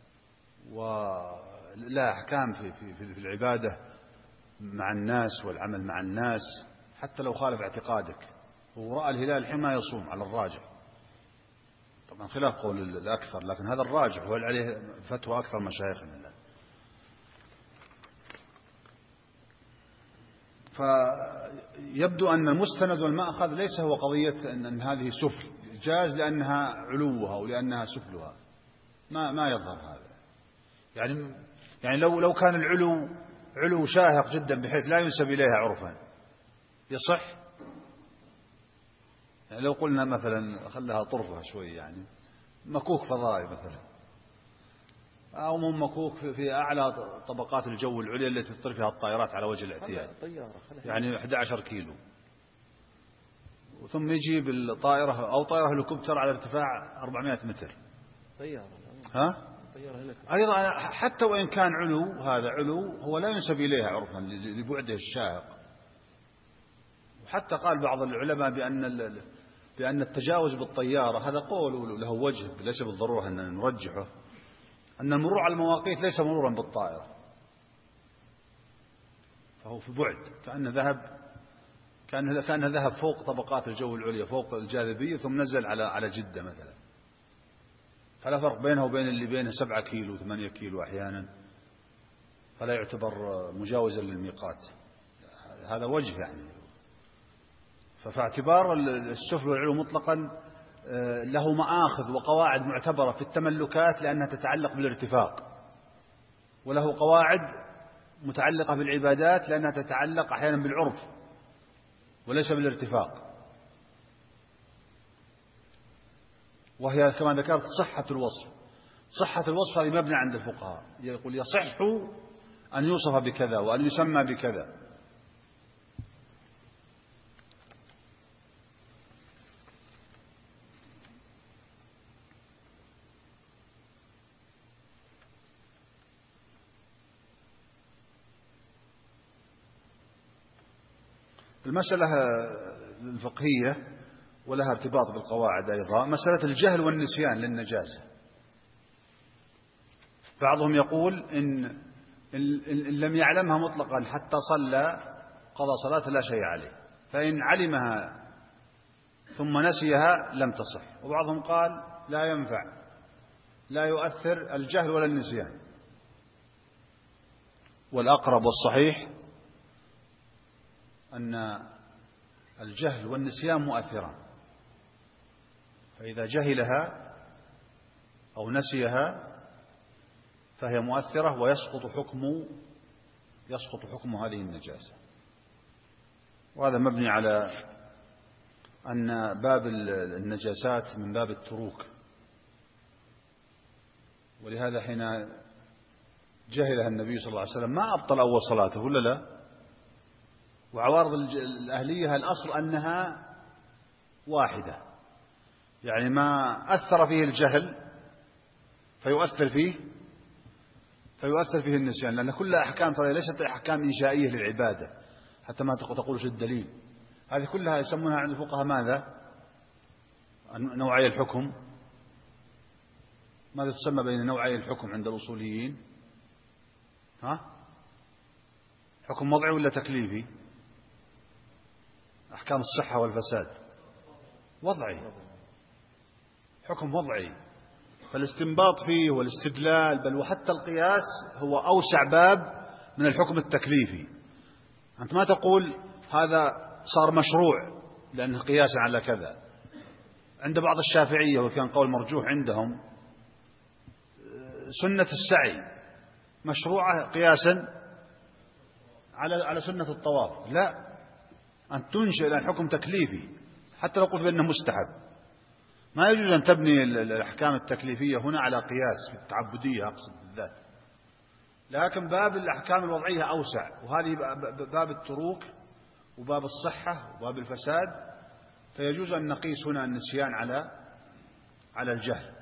ولا أحكام في العبادة مع الناس والعمل مع الناس حتى لو خالف اعتقادك. ورأى الهلال حين ما يصوم على الراجح، طبعا خلاف قول الأكثر، لكن هذا الراجح وهل عليه فتوى أكثر مشايخنا الآن. فيبدو أن المستند والمأخذ ليس هو قضية أن هذه سفل جاز لأنها علوها أو لأنها سفلها، ما يظهر هذا. يعني لو كان علو شاهق جدا بحيث لا ينسب إليها عرفا يصح. يعني لو قلنا مثلا خلها طرفة شوي، يعني مكوك فضائي مثلا، أو من مكوك في أعلى طبقات الجو العليا التي تطير فيها الطائرات على وجه الاعتياد، يعني 11 كيلو، ثم يجي بالطائرة أو طائرة هليكوبتر على ارتفاع 400 متر أيضا حتى وإن كان هذا علو هو لا ينسب إليها عرفا لبعده الشاهق. وحتى قال بعض العلماء بأن التجاوز بالطيارة هذا قول له وجه، ليس بالضرورة أن نرجحه، أن المرور على المواقيت ليس مرورا بالطائرة، فهو في بعد كأنه ذهب فوق طبقات الجو العليا فوق الجاذبية ثم نزل على جدة مثلا، فلا فرق بينه وبين اللي بينه 7 كيلو 8 كيلو أحيانا، فلا يعتبر مجاوزا للميقات. هذا وجه يعني. فاعتبار السفل والعلو مطلقا له مآخذ وقواعد معتبرة في التملكات لأنها تتعلق بالارتفاق، وله قواعد متعلقة بالعبادات لأنها تتعلق أحيانا بالعرف وليس بالارتفاق. وهي كما ذكرت صحة الوصف. صحة الوصف هذه مبنى عند الفقهاء، يقول يصح أن يوصف بكذا وأن يسمى بكذا. المسألة الفقهية ولها ارتباط بالقواعد أيضا، مسألة الجهل والنسيان للنجاسة. بعضهم يقول إن لم يعلمها مطلقا حتى صلى قضى صلاة لا شيء عليه، فإن علمها ثم نسيها لم تصح. وبعضهم قال لا ينفع، لا يؤثر الجهل ولا النسيان. والأقرب والصحيح أن الجهل والنسيان مؤثران، فإذا جهلها أو نسيها فهي مؤثرة ويسقط حكم هذه النجاسة. وهذا مبني على أن باب النجاسات من باب التروك، ولهذا حين جهلها النبي صلى الله عليه وسلم ما أبطل أول صلاته ولا لا. وعوارض الأهلية الأصل أنها واحدة، يعني ما أثر فيه الجهل فيؤثر فيه النسيان، لأن كل أحكام ترى ليست أحكام إنشائية للعبادة حتى ما تقول شو الدليل. هذه كلها يسمونها عند الفقهاء ماذا؟ نوعي الحكم. ماذا تسمى بين نوعي الحكم عند الأصوليين؟ حكم وضعي ولا تكليفي؟ أحكام الصحة والفساد وضعي، حكم وضعي. فالاستنباط فيه والاستدلال بل وحتى القياس هو أوسع باب من الحكم التكليفي. أنت ما تقول هذا صار مشروع لأنه قياسا على كذا. عند بعض الشافعية وكان قول مرجوح عندهم سنة السعي مشروعة قياسا على سنة الطواف. لا، أن تنشئ الآن حكم تكليفي حتى لو قلت بأنه مستحب. ما يجوز أن تبني الأحكام التكليفية هنا على قياس في التعبدية أقصد بالذات. لكن باب الأحكام الوضعية أوسع، وهذه باب التروك وباب الصحة وباب الفساد، فيجوز أن نقيس هنا النسيان على الجهل.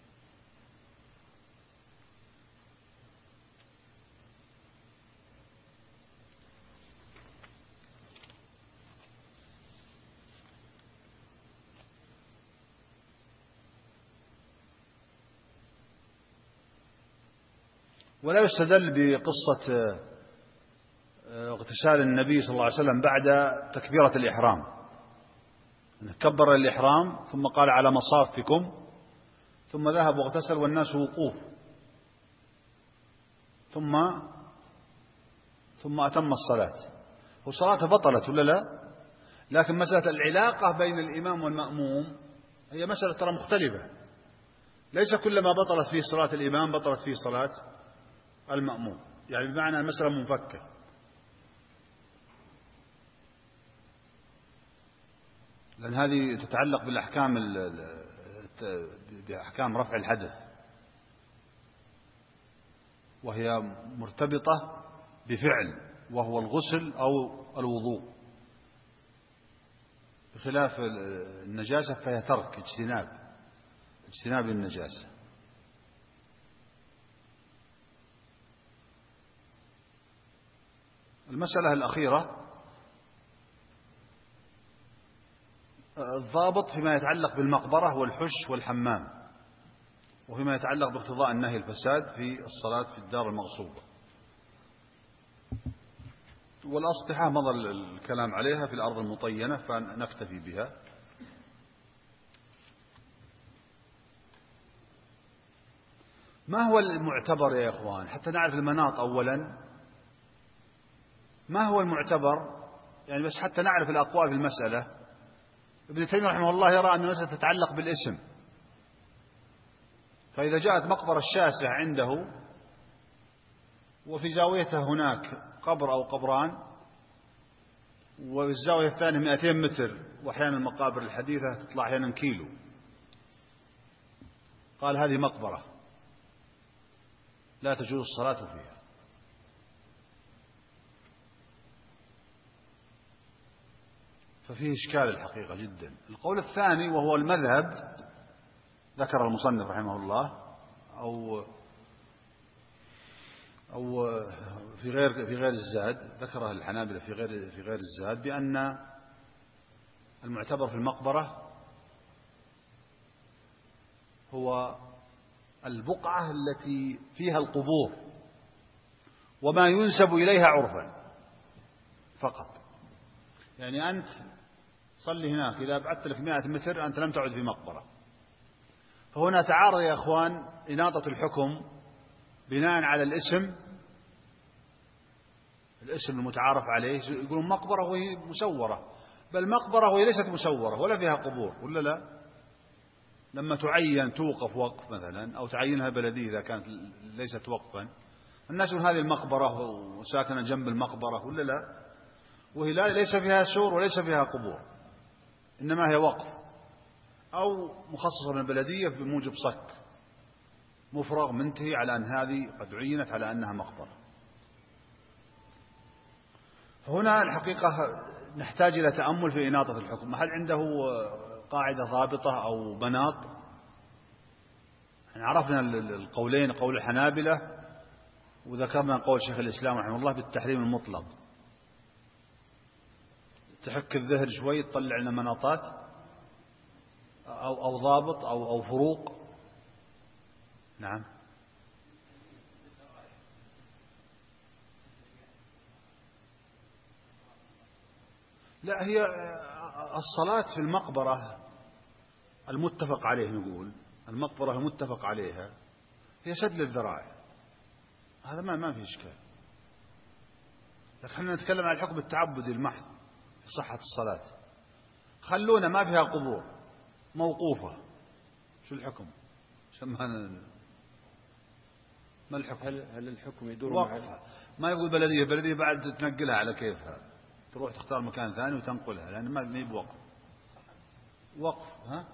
ولا يستدل بقصة اغتسال النبي صلى الله عليه وسلم بعد تكبيرة الإحرام، كبر الإحرام ثم قال على مصافكم، ثم ذهب واغتسل والناس وقوف، ثم أتم الصلاة. وصلاته بطلت ولا لا؟ لكن مسألة العلاقة بين الإمام والمأموم هي مسألة ترى مختلفة. ليس كلما بطلت فيه صلاة الإمام بطلت فيه صلاة المأموم، يعني بمعنى المسألة منفكة. لأن هذه تتعلق بأحكام رفع الحدث، وهي مرتبطة بفعل وهو الغسل أو الوضوء، بخلاف النجاسة فهي ترك اجتناب النجاسة. المسألة الأخيرة الضابط فيما يتعلق بالمقبرة والحش والحمام، وفيما يتعلق باقتضاء النهي الفساد في الصلاة في الدار المغصوبة. والأسطحة مضى الكلام عليها في الأرض المطينة فنكتفي بها. ما هو المعتبر يا إخوان حتى نعرف المناط أولا؟ ما هو المعتبر يعني بس حتى نعرف الأقوال في المسألة؟ ابن تيمية رحمه الله يرى أن المسألة تتعلق بالاسم، فإذا جاءت مقبرة الشاسع عنده وفي زاويته هناك قبر أو قبران، والزاوية الثانية 200 متر، وأحيانا المقابر الحديثة تطلع أحيانا كيلو، قال هذه مقبرة لا تجوز الصلاة فيها. ففيه إشكال الحقيقة جدا. القول الثاني وهو المذهب ذكر المصنف رحمه الله أو في غير الزاد، ذكره الحنابلة في غير الزاد، بأن المعتبر في المقبرة هو البقعة التي فيها القبور وما ينسب إليها عرفا فقط. يعني أنت صلي هناك، إذا بعدت لك 100 متر أنت لم تعد في مقبرة. فهنا تعارض يا أخوان إناطة الحكم بناء على الاسم المتعارف عليه. يقولون مقبرة وهي مسورة، بل مقبرة وهي ليست مسورة ولا فيها قبور، ولا لا؟ لما تعين توقف وقف مثلا أو تعينها بلدية إذا كانت ليست وقفا، الناس يقول هذه المقبرة وساكنة جنب المقبرة، ولا لا؟ وهي ليس فيها سور وليس فيها قبور، إنما هي وقف أو مخصصة من البلدية بموجب صك مفرغ منتهي على أن هذه قد عينت على أنها مقبرة. فهنا الحقيقة نحتاج إلى تأمل في إناطة الحكم. هل عنده قاعدة ضابطة أو مناط. عرفنا القولين، قول الحنابلة، وذكرنا قول شيخ الإسلام رحمه الله بالتحريم المطلق. تحك الذهن شوي تطلع لنا مناطات أو ضابط أو فروق. نعم. لا، هي الصلاة في المقبرة المتفق عليه، نقول المقبرة المتفق عليها هي سد للذرائع، هذا ما في إشكال. لكن احنا نتكلم عن الحكم التعبدي المحض في صحة الصلاة. خلونا ما فيها قبور موقوفة، شو الحكم؟ ما الحكم؟ هل الحكم يدور وقفها؟ ما يقول بلدية بعد تنقلها على كيفها، تروح تختار مكان ثاني وتنقلها، لأن ما هي بوقف. وقف، ها؟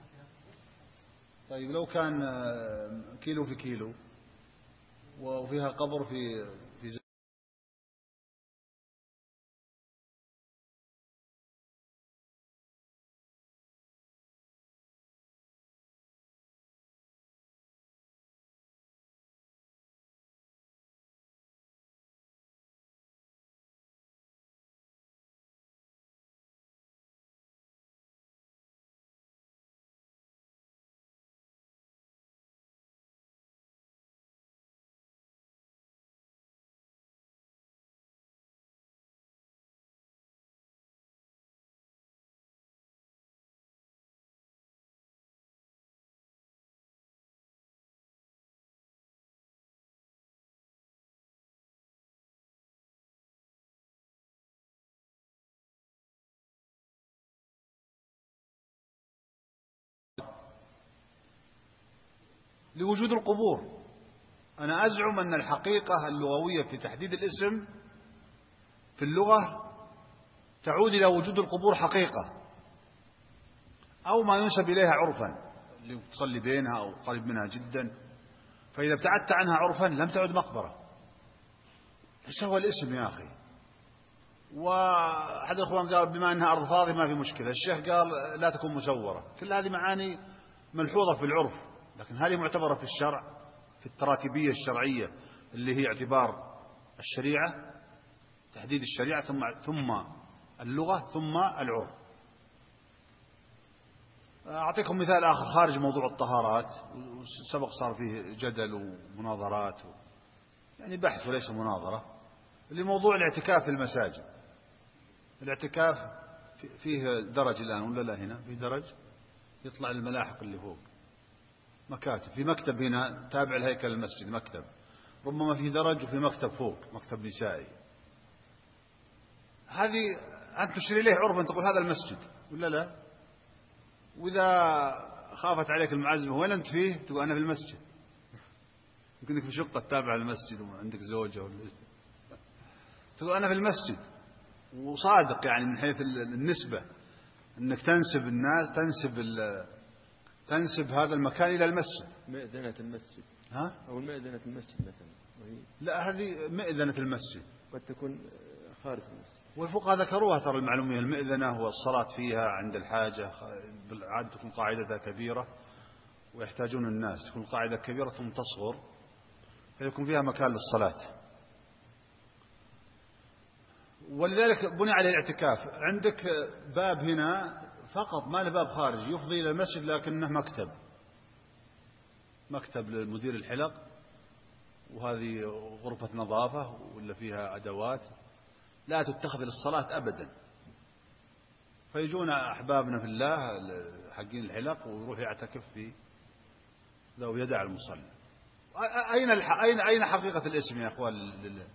طيب لو كان كيلو في كيلو وفيها قبر في لوجود القبور. أنا أزعم أن الحقيقة اللغوية في تحديد الاسم في اللغة تعود إلى وجود القبور حقيقة، أو ما ينسب إليها عرفا، اللي تصلي بينها أو قريب منها جدا. فإذا ابتعدت عنها عرفا لم تعد مقبرة. ايش هو الاسم يا أخي؟ وأحد الأخوان قال بما أنها أرض فاضية ما في مشكلة، الشيخ قال لا تكون مسورة. كل هذه معاني ملحوظة في العرف، لكن هذه معتبرة في الشرع، في التراتبية الشرعية اللي هي اعتبار الشريعة، تحديد الشريعة ثم اللغة ثم العرف. أعطيكم مثال آخر خارج موضوع الطهارات، سبق صار فيه جدل ومناظرات يعني بحث وليس مناظرة، اللي موضوع الاعتكاف في المساجد. الاعتكاف فيه درج الآن ولا لا؟ هنا في درج يطلع الملاحق اللي فوق، مكاتب، في مكتب هنا تابع الهيكل المسجد مكتب، ربما فيه درج وفي مكتب فوق، مكتب نسائي. هذه أنت تشير إليه عرفا تقول هذا المسجد ولا لا؟ وإذا خافت عليك المعزمة وين أنت فيه؟ تقول أنا في المسجد. يمكن لك في شقة تابعة للمسجد وعندك زوجة ولا تقول أنا في المسجد. وصادق يعني من حيث النسبة، أنك تنسب الناس، تنسب هذا المكان إلى المسجد. مئذنة المسجد، ها؟ أو مئذنة المسجد مثلا، وهي لا، هذه مئذنة المسجد، قد تكون خارج المسجد. والفقهاء ذكروها ترى المعلومية. المئذنة والصلاة فيها عند الحاجة، عاد تكون قاعدتها كبيرة ويحتاجون الناس، تكون قاعدة كبيرة ثم تصغر فيكون فيها مكان للصلاة. ولذلك بني عليه الاعتكاف. عندك باب هنا فقط، ما له باب خارجي يفضي إلى المسجد، لكنه مكتب للمدير الحلق، وهذه غرفة نظافة ولا فيها أدوات لا تتخذ للصلاة أبدا. فيجون أحبابنا في الله حقين الحلق ويروح يعتكف في ذا ويدع المصلي. أين حقيقة الاسم يا أخوان؟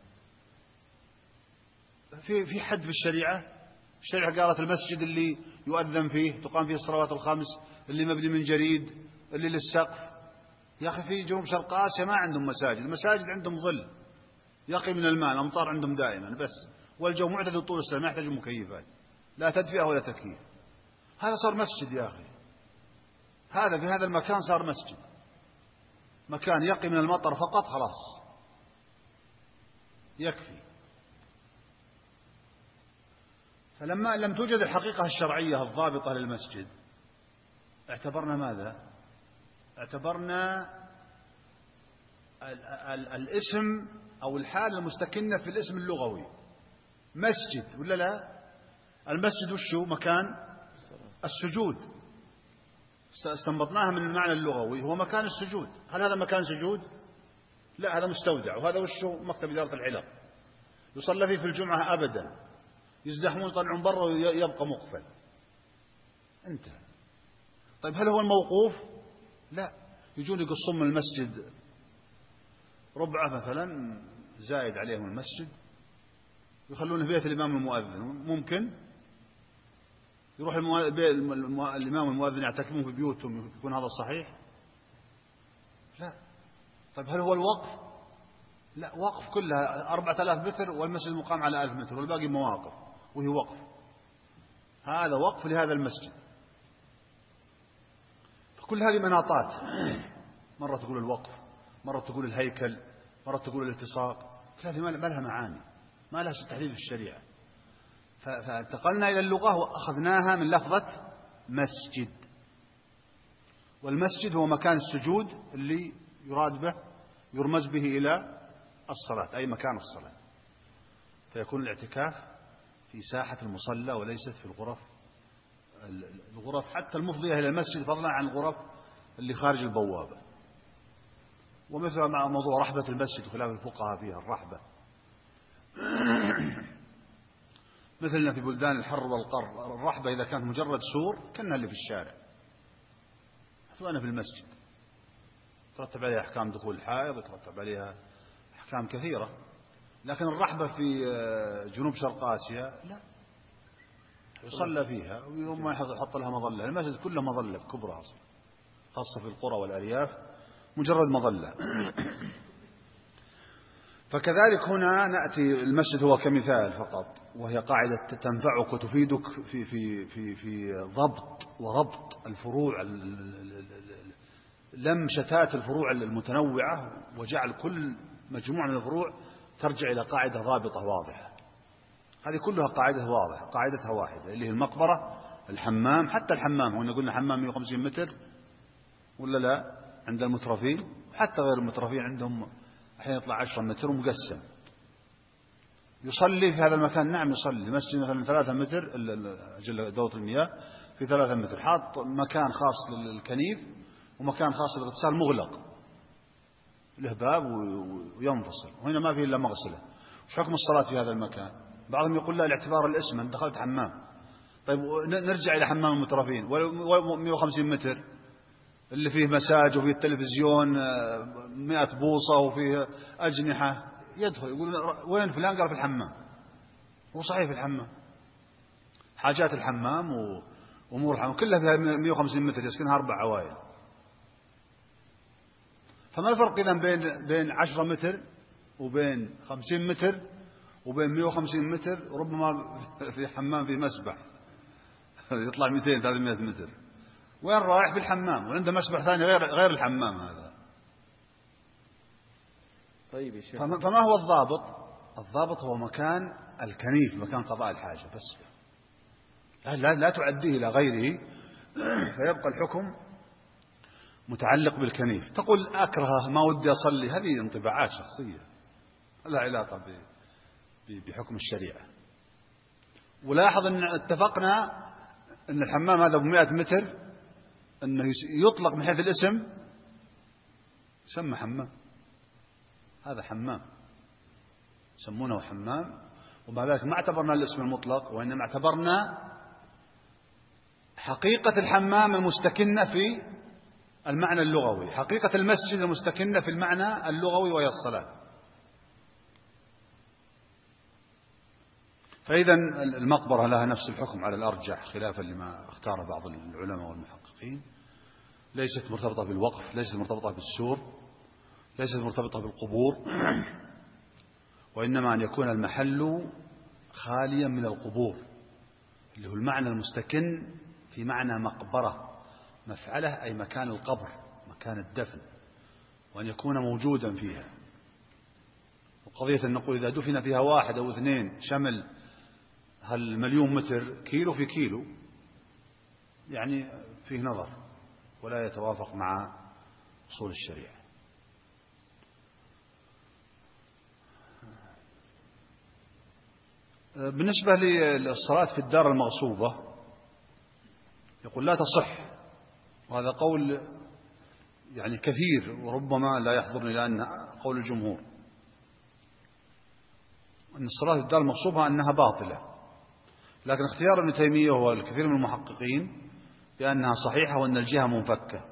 في حد في الشريعة قالت المسجد اللي يؤذن فيه تقام فيه الصلوات الخمس، اللي مبني من جريد، اللي للسقف. يا أخي في جنوب شرق آسيا ما عندهم مساجد، المساجد عندهم ظل يقي من الماء، الأمطار عندهم دائما بس، والجو معتدل طول السنة ما يحتاج مكيفات، لا تدفئة ولا تكييف. هذا صار مسجد يا أخي، هذا في هذا المكان صار مسجد، مكان يقي من المطر فقط، خلاص يكفي. فلما لم توجد الحقيقة الشرعية الضابطة للمسجد اعتبرنا ماذا؟ اعتبرنا الاسم أو الحالة المستكنة في الاسم اللغوي. مسجد ولا لا؟ المسجد وشو؟ مكان السجود. استنبطناها من المعنى اللغوي، هو مكان السجود. هل هذا مكان سجود؟ لا، هذا مستودع. وهذا وشو؟ مكتب إدارة العلق، يصلى فيه في الجمعة أبدا، يزدحمون يطلعون برا ويبقى مقفل، انتهى. طيب هل هو الموقوف؟ لا، يجون يقصون من المسجد ربعة مثلا زايد عليهم المسجد، يخلونه بيت الإمام المؤذن. ممكن يروح الإمام المؤذن يعتكفون في بيوتهم، يكون هذا صحيح؟ لا. طيب هل هو الوقف؟ لا، وقف كلها 4000 متر والمسجد مقام على 1000 متر والباقي مواقف وهي وقف. هذا وقف لهذا المسجد. فكل هذه مناطات، مرة تقول الوقف، مرة تقول الهيكل، مرة تقول الالتصاق، كل هذه ما لها معاني، ما لها تحديد في الشريعة. فانتقلنا إلى اللغة وأخذناها من لفظة مسجد. والمسجد هو مكان السجود اللي يراد به يرمز به إلى الصلاة، أي مكان الصلاة. فيكون الاعتكاف في ساحة المصلى وليست في الغرف حتى المفضية إلى المسجد، فضلا عن الغرف اللي خارج البوابة. ومثل مع موضوع رحبة المسجد وخلاف الفقهاء فيها الرحبة، مثلنا في بلدان الحر والقر، الرحبة إذا كانت مجرد سور كأنها اللي في الشارع، وأنا في المسجد ترتب عليها أحكام دخول الحائض، يترتب عليها أحكام كثيرة. لكن الرحبة في جنوب شرق آسيا لا، يصلى فيها ويوم ما يحط لها مظلة. المسجد كله مظلة كبرى أصلا، خاصة في القرى والأرياف مجرد مظلة. فكذلك هنا نأتي المسجد هو كمثال فقط، وهي قاعدة تنفعك وتفيدك في ضبط وربط الفروع، لم شتات الفروع المتنوعة، وجعل كل مجموعة من الفروع ترجع إلى قاعدة ضابطة واضحة. هذه كلها قاعدة واضحة، قاعدتها واحدة، اللي هي المقبرة، الحمام. حتى الحمام، هنا قلنا حمام 150 متر ولا لا عند المترفين، حتى غير المترفين عندهم أحيانا يطلع 10 متر ومقسم. يصلي في هذا المكان، نعم يصلي. مسجد مثلا 3 متر دورة المياه في 3 متر، حاط مكان خاص للكنيف ومكان خاص للاغتسال مغلق، له باب وينفصل، وهنا ما فيه إلا مغسلة. وش حكم الصلاة في هذا المكان؟ بعضهم يقول لا، الاعتبار الاسم، أن دخلت حمام. طيب نرجع إلى حمام المترفين 150 متر اللي فيه مساج وفيه التلفزيون 100 بوصة وفيه أجنحة، يدخل يقول وين فلان؟ قال في الحمام. هو صحيح في الحمام، حاجات الحمام وأمور الحمام كلها فيها 150 متر، يسكنها 4 عوائل. فما الفرق إذن بين 10 متر وبين 50 متر وبين 150 متر؟ وربما في حمام في مسبح يطلع 200-300 متر. وين رايح؟ في الحمام، وعنده مسبح ثاني غير الحمام هذا. طيب يا شيخ، فما هو الضابط؟ الضابط هو مكان الكنيف، مكان قضاء الحاجة بس، لا تعديه إلى غيره، فيبقى الحكم متعلق بالكنيف. تقول أكره، ما ودي أصلي، هذه انطباعات شخصية لا علاقة بحكم الشريعة. ولاحظ أن اتفقنا أن الحمام هذا ب100 متر أنه يطلق من حيث الاسم، يسمى حمام، هذا حمام يسمونه حمام. ومع ذلك ما اعتبرنا الاسم المطلق، وإنما اعتبرنا حقيقة الحمام المستكنة في المعنى اللغوي، حقيقة المسجد المستكنة في المعنى اللغوي وهي الصلاة. فإذا المقبرة لها نفس الحكم على الأرجح، خلافا لما اختار بعض العلماء والمحققين. ليست مرتبطة بالوقف، ليست مرتبطة بالسور، ليست مرتبطة بالقبور، وإنما أن يكون المحل خاليا من القبور، اللي هو المعنى المستكن في معنى مقبرة، مفعله أي مكان القبر، مكان الدفن، وأن يكون موجودا فيها. وقضية أن نقول إذا دفن فيها 1 أو 2 شمل هل 1,000,000 متر كيلو في كيلو، يعني فيه نظر. ولا يتوافق مع أصول الشريعة. بالنسبة للصلاة في الدار المغصوبة يقول لا تصح، وهذا قول يعني كثير وربما لا يحضرني لأن قول الجمهور أن الصلاة في الدار المغصوبة أنها باطلة، لكن اختيار ابن تيمية والكثير من المحققين بأنها صحيحة وأن الجهة منفكة،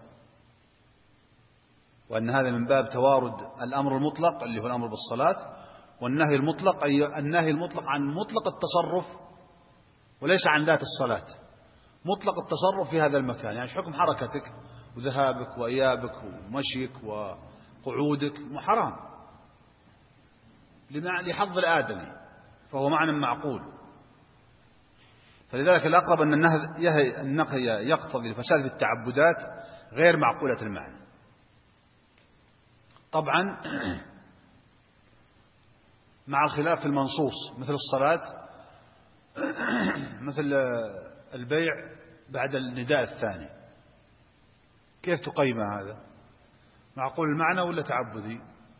وأن هذا من باب توارد الأمر المطلق اللي هو الأمر بالصلاة، والنهي المطلق أي النهي المطلق عن مطلق التصرف وليس عن ذات الصلاة، مطلق التصرف في هذا المكان، يعني حكم حركتك وذهابك وإيابك ومشيك وقعودك حرام لحظ الآدمي، فهو معنى معقول. فلذلك الأقرب أن النهي يقتضي الفساد في التعبدات غير معقولة المعنى. طبعا مع الخلاف في المنصوص مثل الصلاة مثل البيع بعد النداء الثاني، كيف تقيم هذا؟ معقول المعنى ولا تعبدي؟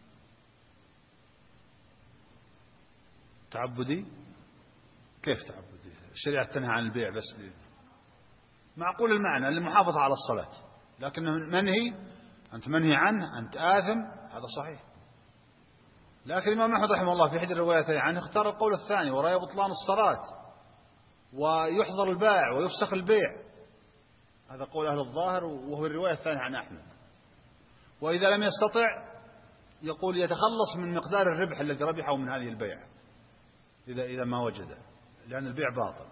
تعبدي؟ كيف تعبدي؟ الشريعة تنهى عن البيع بس معقول المعنى المحافظة على الصلاة، لكن منهي، أنت منهي عنه، أنت آثم، هذا صحيح. لكن الإمام أحمد رحمه الله في إحدى الروايتين عنه اختار القول الثاني ورأى بطلان الصلاة ويحضر البائع ويفسخ البيع، هذا قول أهل الظاهر وهو الرواية الثانية عن أحمد. وإذا لم يستطع يقول يتخلص من مقدار الربح الذي ربحه من هذه البيع إذا ما وجده، لأن البيع باطل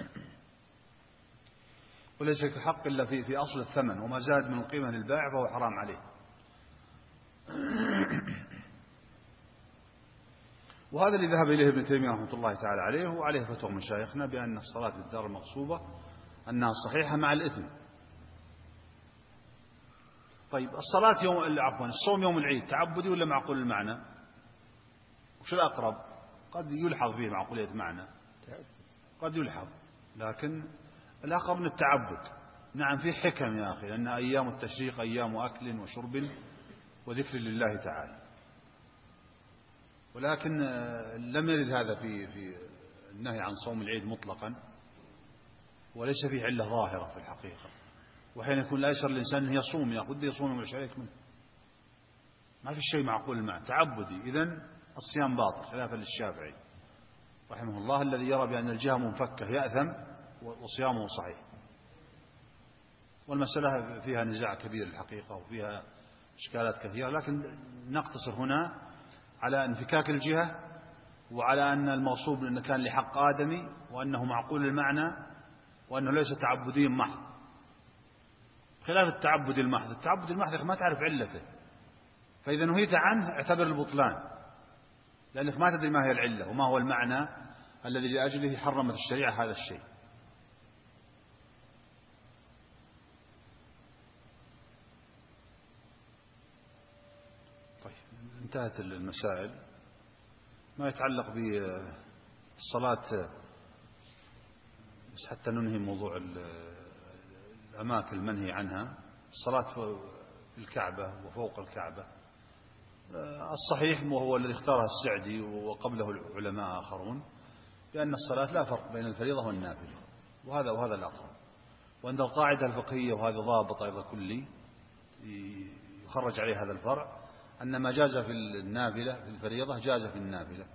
وليس كحق إلا في أصل الثمن، وما زاد من القيمة للبائع فهو حرام عليه. وهذا اللي ذهب إليه ابن تيمية رحمة الله تعالى عليه، وعليه فتوى مشايخنا بأن الصلاة في الدار المغصوبة أنها صحيحة مع الإثم. طيب الصلاة الصوم يوم العيد تعبدي ولا معقول المعنى؟ وش الأقرب؟ قد يلحظ فيه معقولية معنى، قد يلحظ، لكن الأقرب من التعبد. نعم فيه حكم يا أخي، لأن أيام التشريق أيام أكل وشرب وذكر لله تعالى، ولكن لم يرد هذا في النهي عن صوم العيد مطلقا، وليس فيه علة ظاهرة في الحقيقة. وحين يكون لا يسر الإنسان يصوم يأخذ يصوم ويش عليك منه، ما في شيء معقول المعنى تعبدي، إذن الصيام باطل خلافا للشافعي رحمه الله الذي يرى بأن الجهة منفكة يأثم وصيامه صحيح. والمسألة فيها نزاع كبير الحقيقة وفيها إشكالات كثيرة، لكن نقتصر هنا على انفكاك الجهة، وعلى أن المغصوب أنه كان لحق آدمي، وأنه معقول المعنى، وأنه ليس تعبدي محض، خلاف التعبد المحض. التعبد المحض ما تعرف علته، فإذا نهيت عنه اعتبر البطلان، لأنك ما تدري ما هي العلة وما هو المعنى الذي لأجله حرمت الشريعة هذا الشيء. طيب انتهت المسائل. ما يتعلق بالصلاة بس حتى ننهي موضوع الأماكن المنهي عنها، الصلاة في الكعبة وفوق الكعبة الصحيح وهو الذي اختاره السعدي وقبله العلماء آخرون بأن الصلاة لا فرق بين الفريضة والنافلة، وهذا الأقرب. وعند القاعدة الفقهية وهذا ضابط أيضا كلي يخرج عليه هذا الفرع، أن ما جاز في النافلة في الفريضة جاز في النافلة،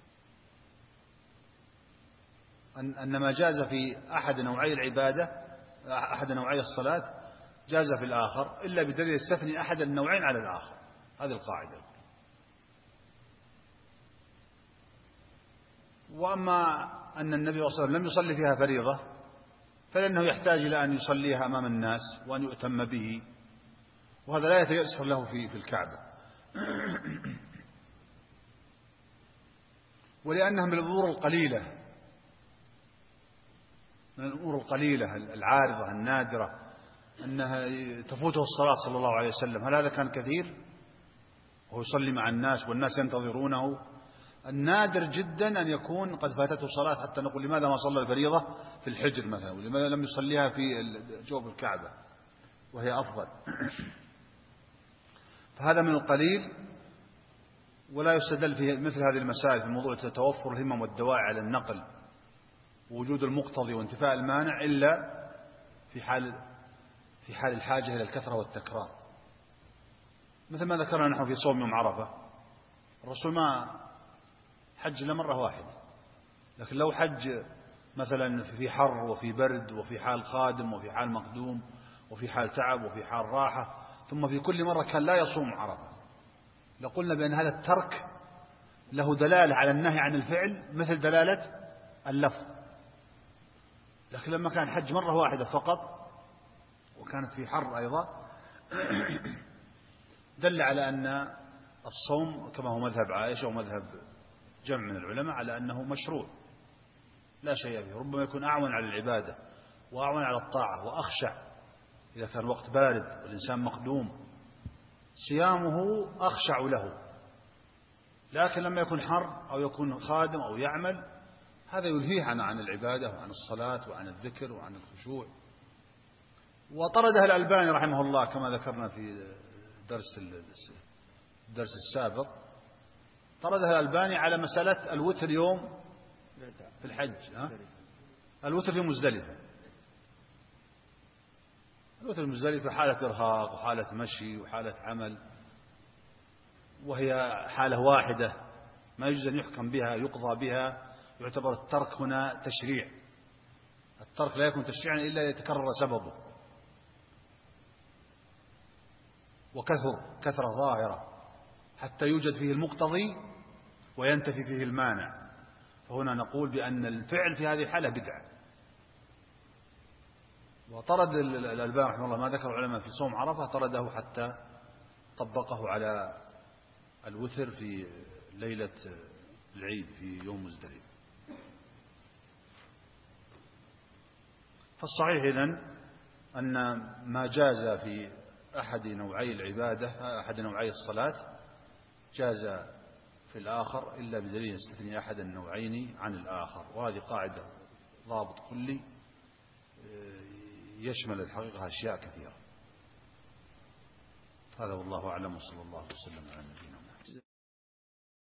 أن ما جاز في أحد نوعي العبادة أحد نوعي الصلاة جاز في الآخر، إلا بدليل يستثني أحد النوعين على الآخر. هذه القاعدة. وأما أن النبي صلى الله عليه وسلم لم يصلي فيها فريضة فلأنه يحتاج إلى أن يصليها أمام الناس وأن يؤتم به، وهذا لا يتيسر له في الكعبة. ولأنها من الأمور القليلة، من الأمور القليلة العارضة النادرة أنها تفوته الصلاة صلى الله عليه وسلم. هل هذا كان كثير وهو يصلي مع الناس والناس ينتظرونه؟ النادر جدا أن يكون قد فاتته صلاة حتى نقول لماذا ما صلى الفريضة في الحجر مثلا، ولماذا لم يصليها في جوف الكعبة. وهي أفضل. فهذا من القليل، ولا يستدل في مثل هذه المسائل في موضوع توفر الهمم والدواعي على النقل ووجود المقتضي وانتفاء المانع إلا في حال الحاجة إلى الكثرة والتكرار، مثل ما ذكرنا نحن في صوم يوم عرفة. الرسول ما حج إلا مرة واحدة، لكن لو حج مثلا في حر وفي برد وفي حال خادم وفي حال مخدوم وفي حال تعب وفي حال راحة، ثم في كل مرة كان لا يصوم عرفة، لقلنا بأن هذا الترك له دلالة على النهي عن الفعل مثل دلالة اللفظ. لكن لما كان حج مرة واحدة فقط وكانت في حر أيضا دل على أن الصوم كما هو مذهب عائشة ومذهب جمع من العلماء على أنه مشروع لا شيء فيه، ربما يكون أعون على العبادة وأعون على الطاعة وأخشع. إذا كان وقت بارد والإنسان مخدوم صيامه أخشع له، لكن لما يكون حر أو يكون خادم أو يعمل هذا يلهيه عن العبادة وعن الصلاة وعن الذكر وعن الخشوع. وطردها الألباني رحمه الله كما ذكرنا في الدرس السابق، طردها الألباني على مسألة الوتر يوم في الحج، الوتر في مزدلفة. الوتر في مزدلفة حالة إرهاق وحالة مشي وحالة عمل، وهي حالة واحدة ما يجوز أن يحكم بها يقضى بها. يعتبر الترك هنا تشريع، الترك لا يكون تشريعا إلا يتكرر سببه كثرة ظاهرة حتى يوجد فيه المقتضي وينتفي فيه المانع. فهنا نقول بأن الفعل في هذه الحالة بدعة. وطرد الألباني رحمه الله ما ذكر العلماء في صوم عرفة، طرده حتى طبقه على الوتر في ليلة العيد في يوم مزدلفة. فالصحيح إذن أن ما جاز في أحد نوعي العبادة أحد نوعي الصلاة جاز في الآخر إلا بدليل يستثني أحد النوعين عن الآخر. وهذه قاعدة ضابط كلي يشمل الحقيقة أشياء كثيرة. هذا والله أعلم، وصلى الله وسلم على نبينا محمد.